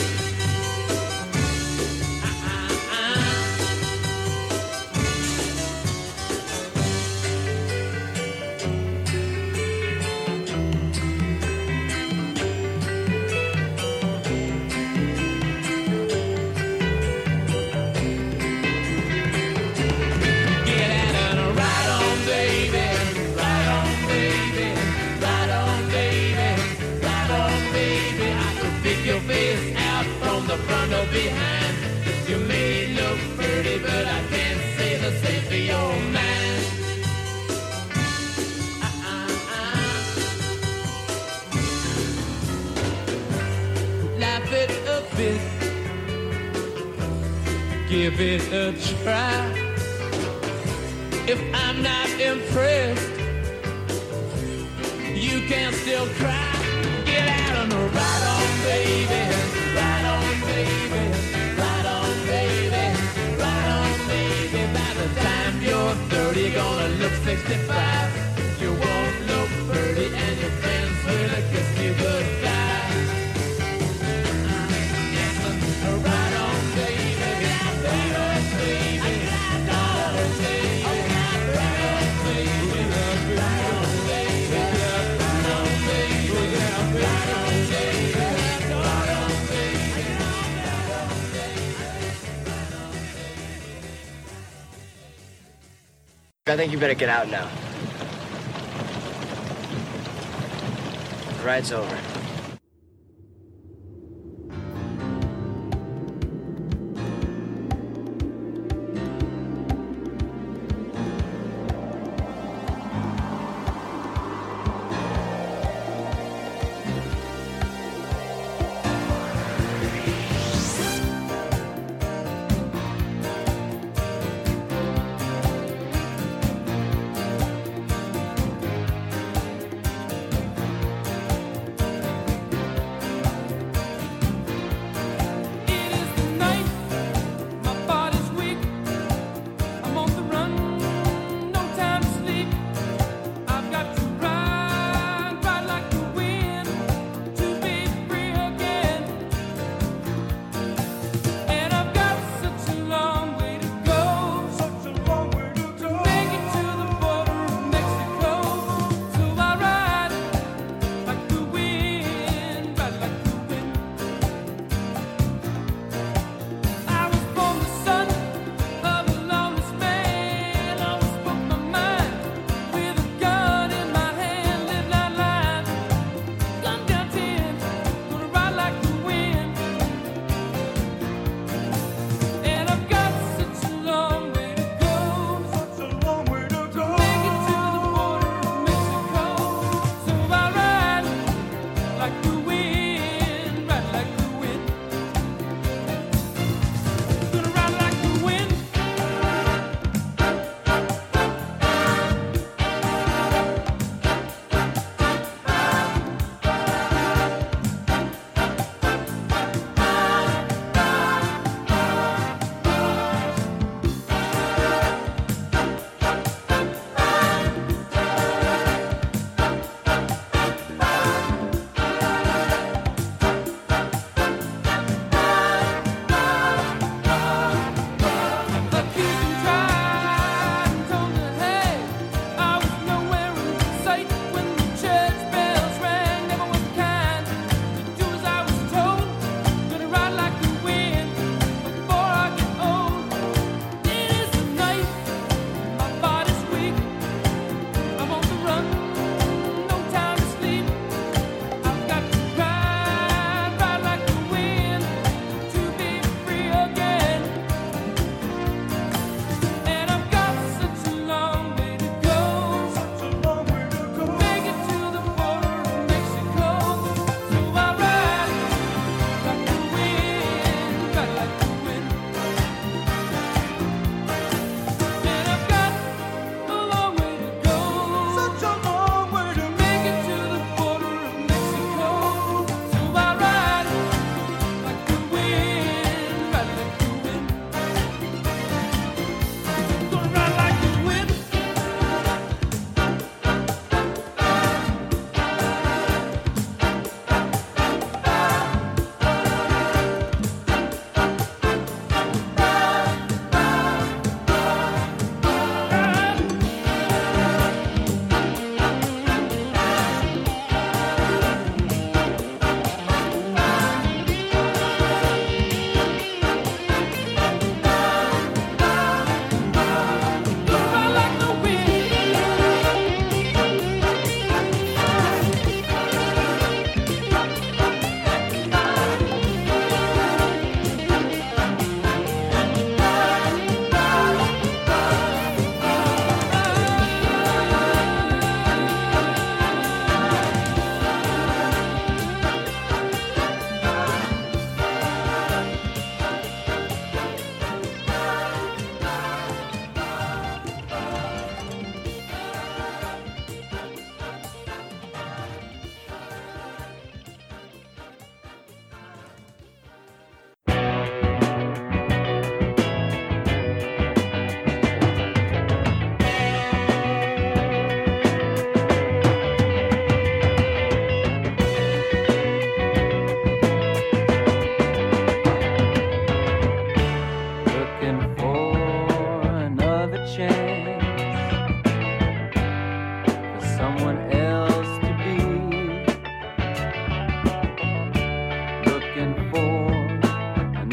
Speaker 15: Behind. You may look pretty, but I can't say the same for your man. Laugh it a bit, give it a try. If I'm not impressed, you can still cry. Get out on the right on, baby, right on, baby, right on, baby, right on, baby. By the time you're 30, you're gonna look 65. You won't look pretty, and your friends will kiss you goodbye. Right on, baby, right on, baby, right on, baby, right on, baby, right on, baby, right on, baby, right on, baby.
Speaker 16: I think you better get out now. The ride's over.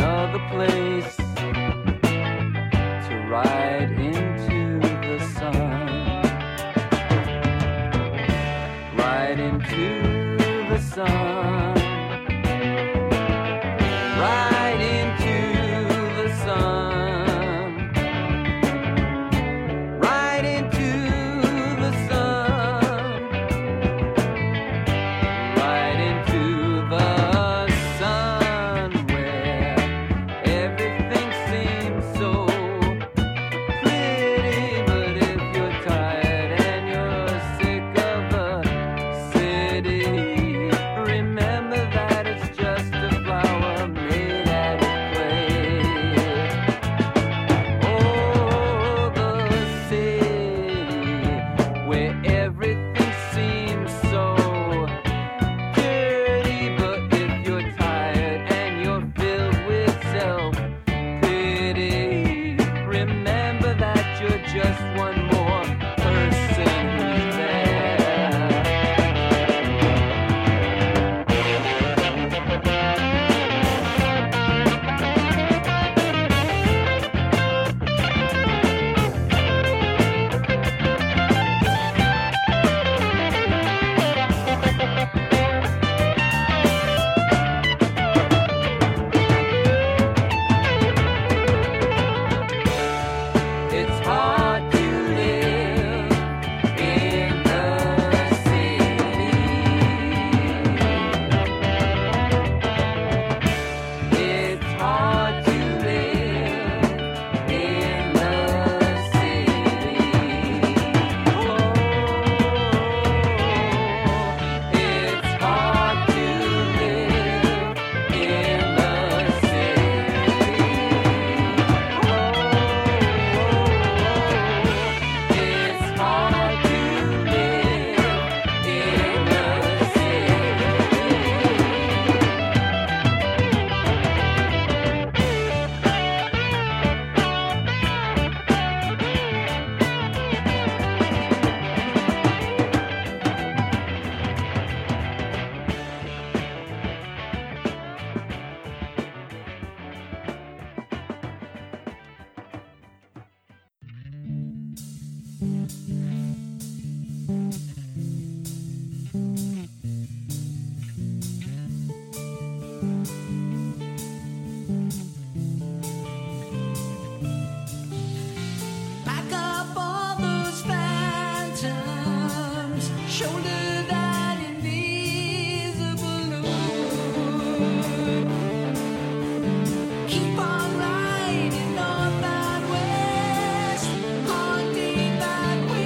Speaker 17: ride into the sun.
Speaker 12: Back up all those phantoms, shoulder that invisible load. Keep on riding north and west, haunting that way.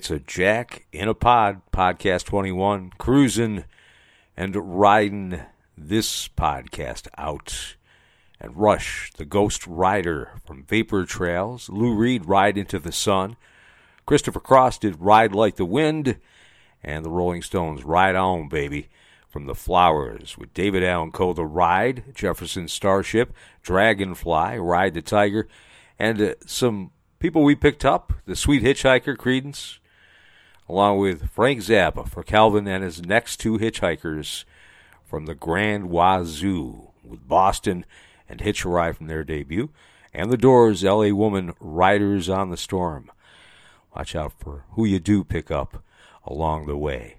Speaker 1: It's a Jack in a Pod, Podcast 21, cruising and riding this podcast out. And Rush, the Ghost Rider from Vapor Trails. Lou Reed, Ride Into the Sun. Christopher Cross did Ride Like the Wind. And the Rolling Stones, Ride On, Baby, from The Flowers. With David Allan Coe, The Ride, Jefferson Starship, Dragonfly, Ride the Tiger, and some people we picked up, The Sweet Hitchhiker, Creedence, along with Frank Zappa for Calvin and his next two hitchhikers from the Grand Wazoo, with Boston and Hitch a Ride from their debut, and The Doors, L.A. Woman, Riders on the Storm. Watch out for who you do pick up along the way.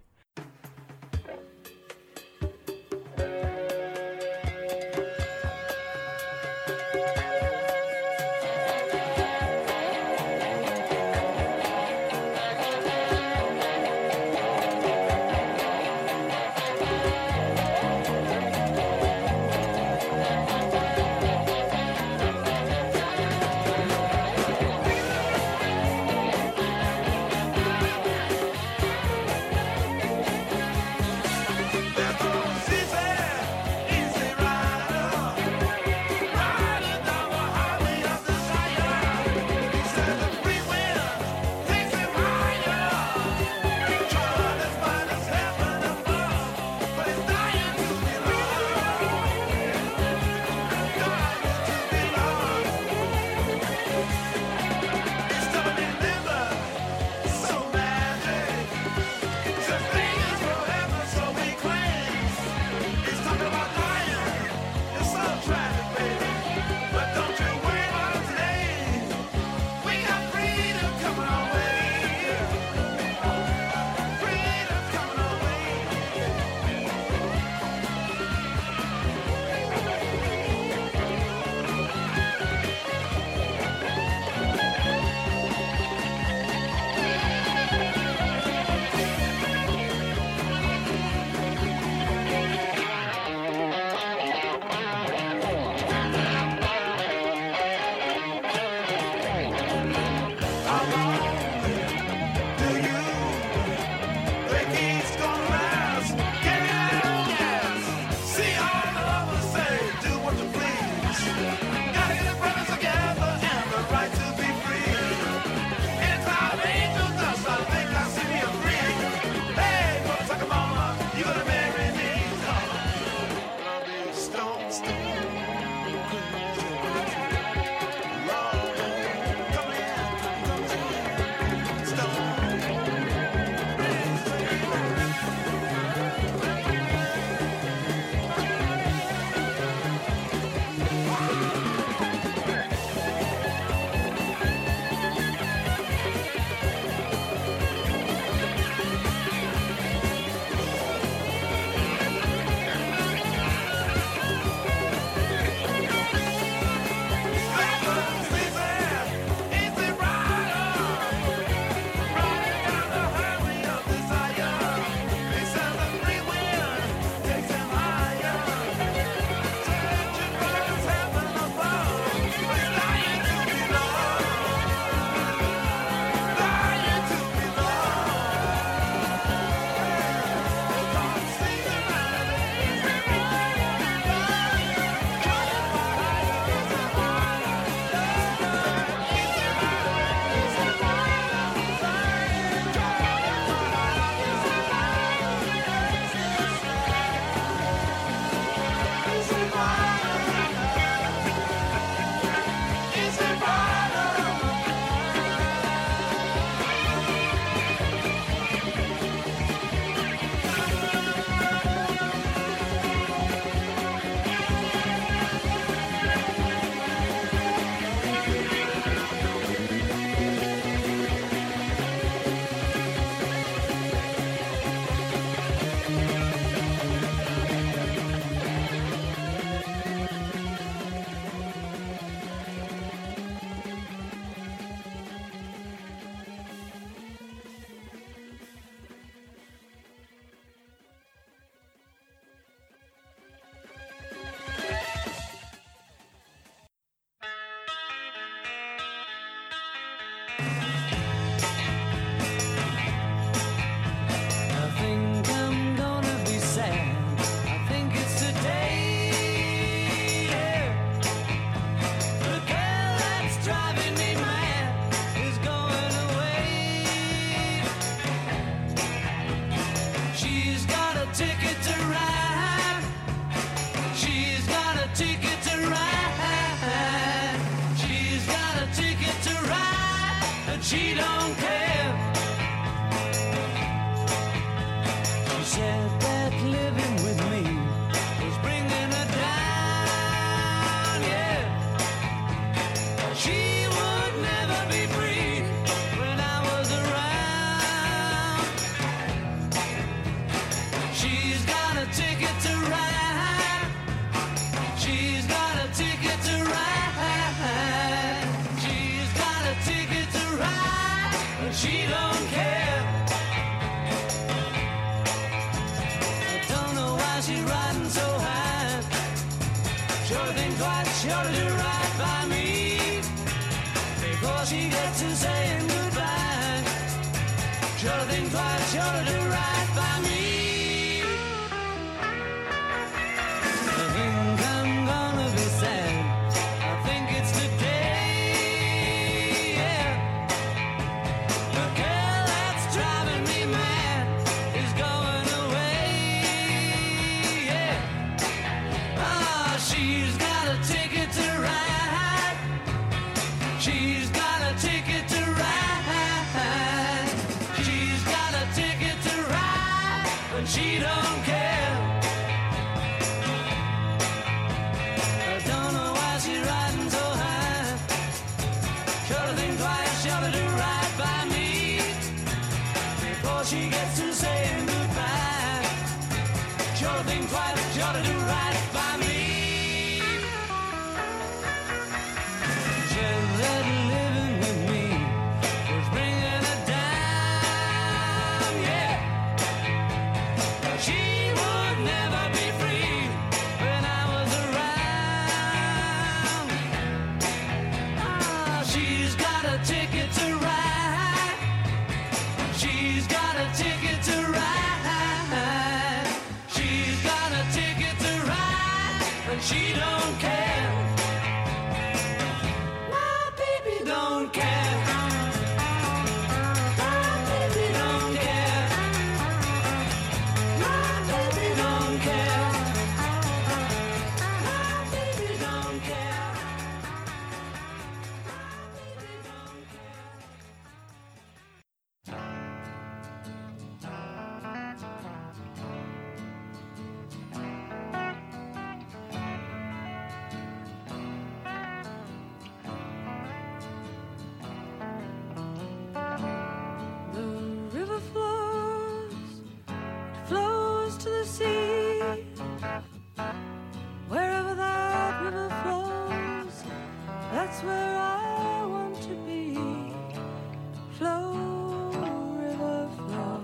Speaker 12: said that living with me was bringing her down, yeah. She would never be free when I was around. She's got a ticket to ride. She's got a ticket to ride. She's got a ticket to ride, but she don't care. I don't know why she's riding so high. Sure think twice, sure to do right by me before she gets to saying goodbye. Sure to think twice, sure to do right by me. I think I'm gonna be sad. I think it's today, yeah. The girl that's driving me mad is going away, yeah. Ah, she's got a ticket to ride. She's got a ticket to ride. She's got a ticket to ride, but she don't care. I don't know why she's riding so high. Sure to think twice, sure to do right by me before she gets to saying goodbye. Sure to think twice, sure to do right by me. Said that living with me was bringing her down, yeah. She would never be free when I was around. Ah, she's got a ticket to ride. She's got a ticket to ride. She's got a ticket to ride, but she don't care. My baby don't care. My baby don't care. My baby don't care. My baby don't care. The river flows to the sea. Wherever that river flows, that's where I want to be. Flow, river, flow.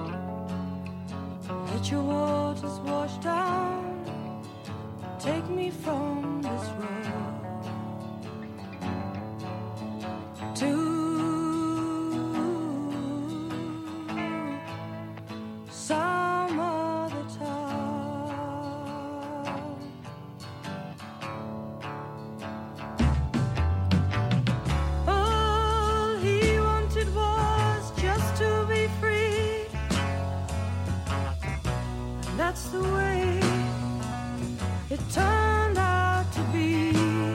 Speaker 12: Let your waters wash down. Take me from this road to some other town. All he wanted was just to be free, and that's the way it turned out to be.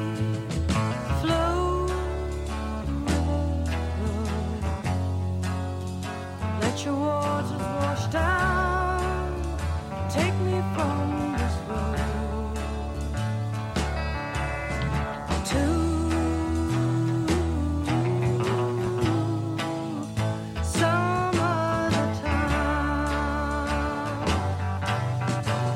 Speaker 12: Flow, river, flow. Let your waters wash down. Take me from this road to some other town.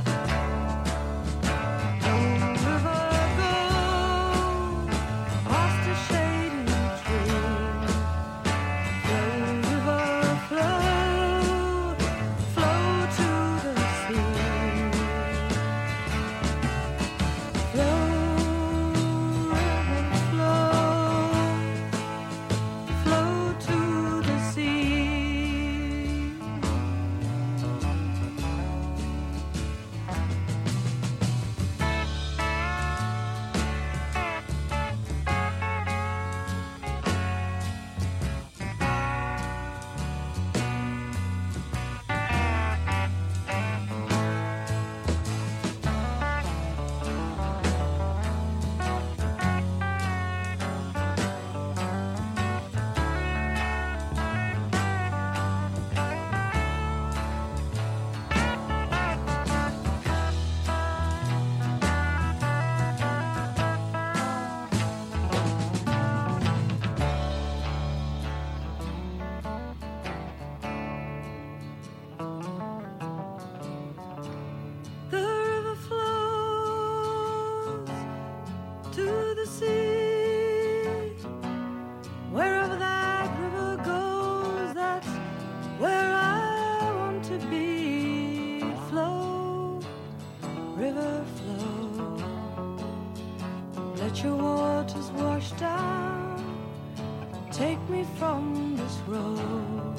Speaker 12: Let your waters wash down. Take me from this road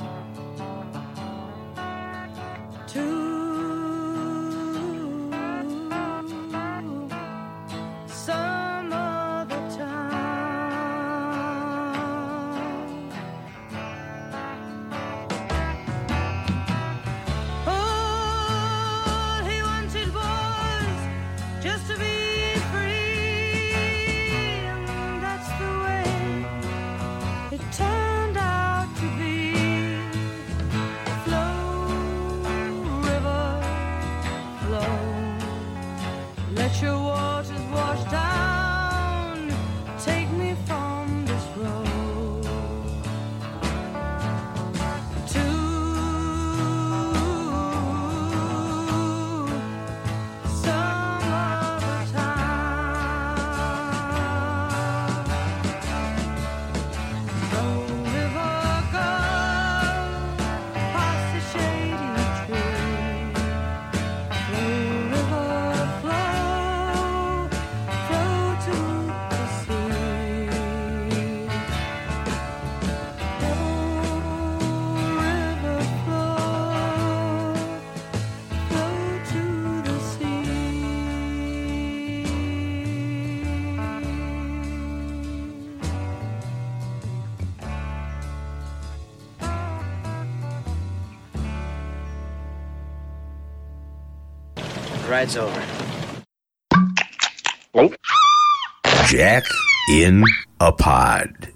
Speaker 12: to some other town. All he wanted was just to be free, and that's the way it turned out to be. Flow, river, flow. Let your waters wash down. Take me from this road to some other town. Go, river, go past the shady tree. Flow, river, flow, flow to the sea. Oh, river, flow, flow to the sea.
Speaker 16: The ride's over.
Speaker 1: Jack in a Pod.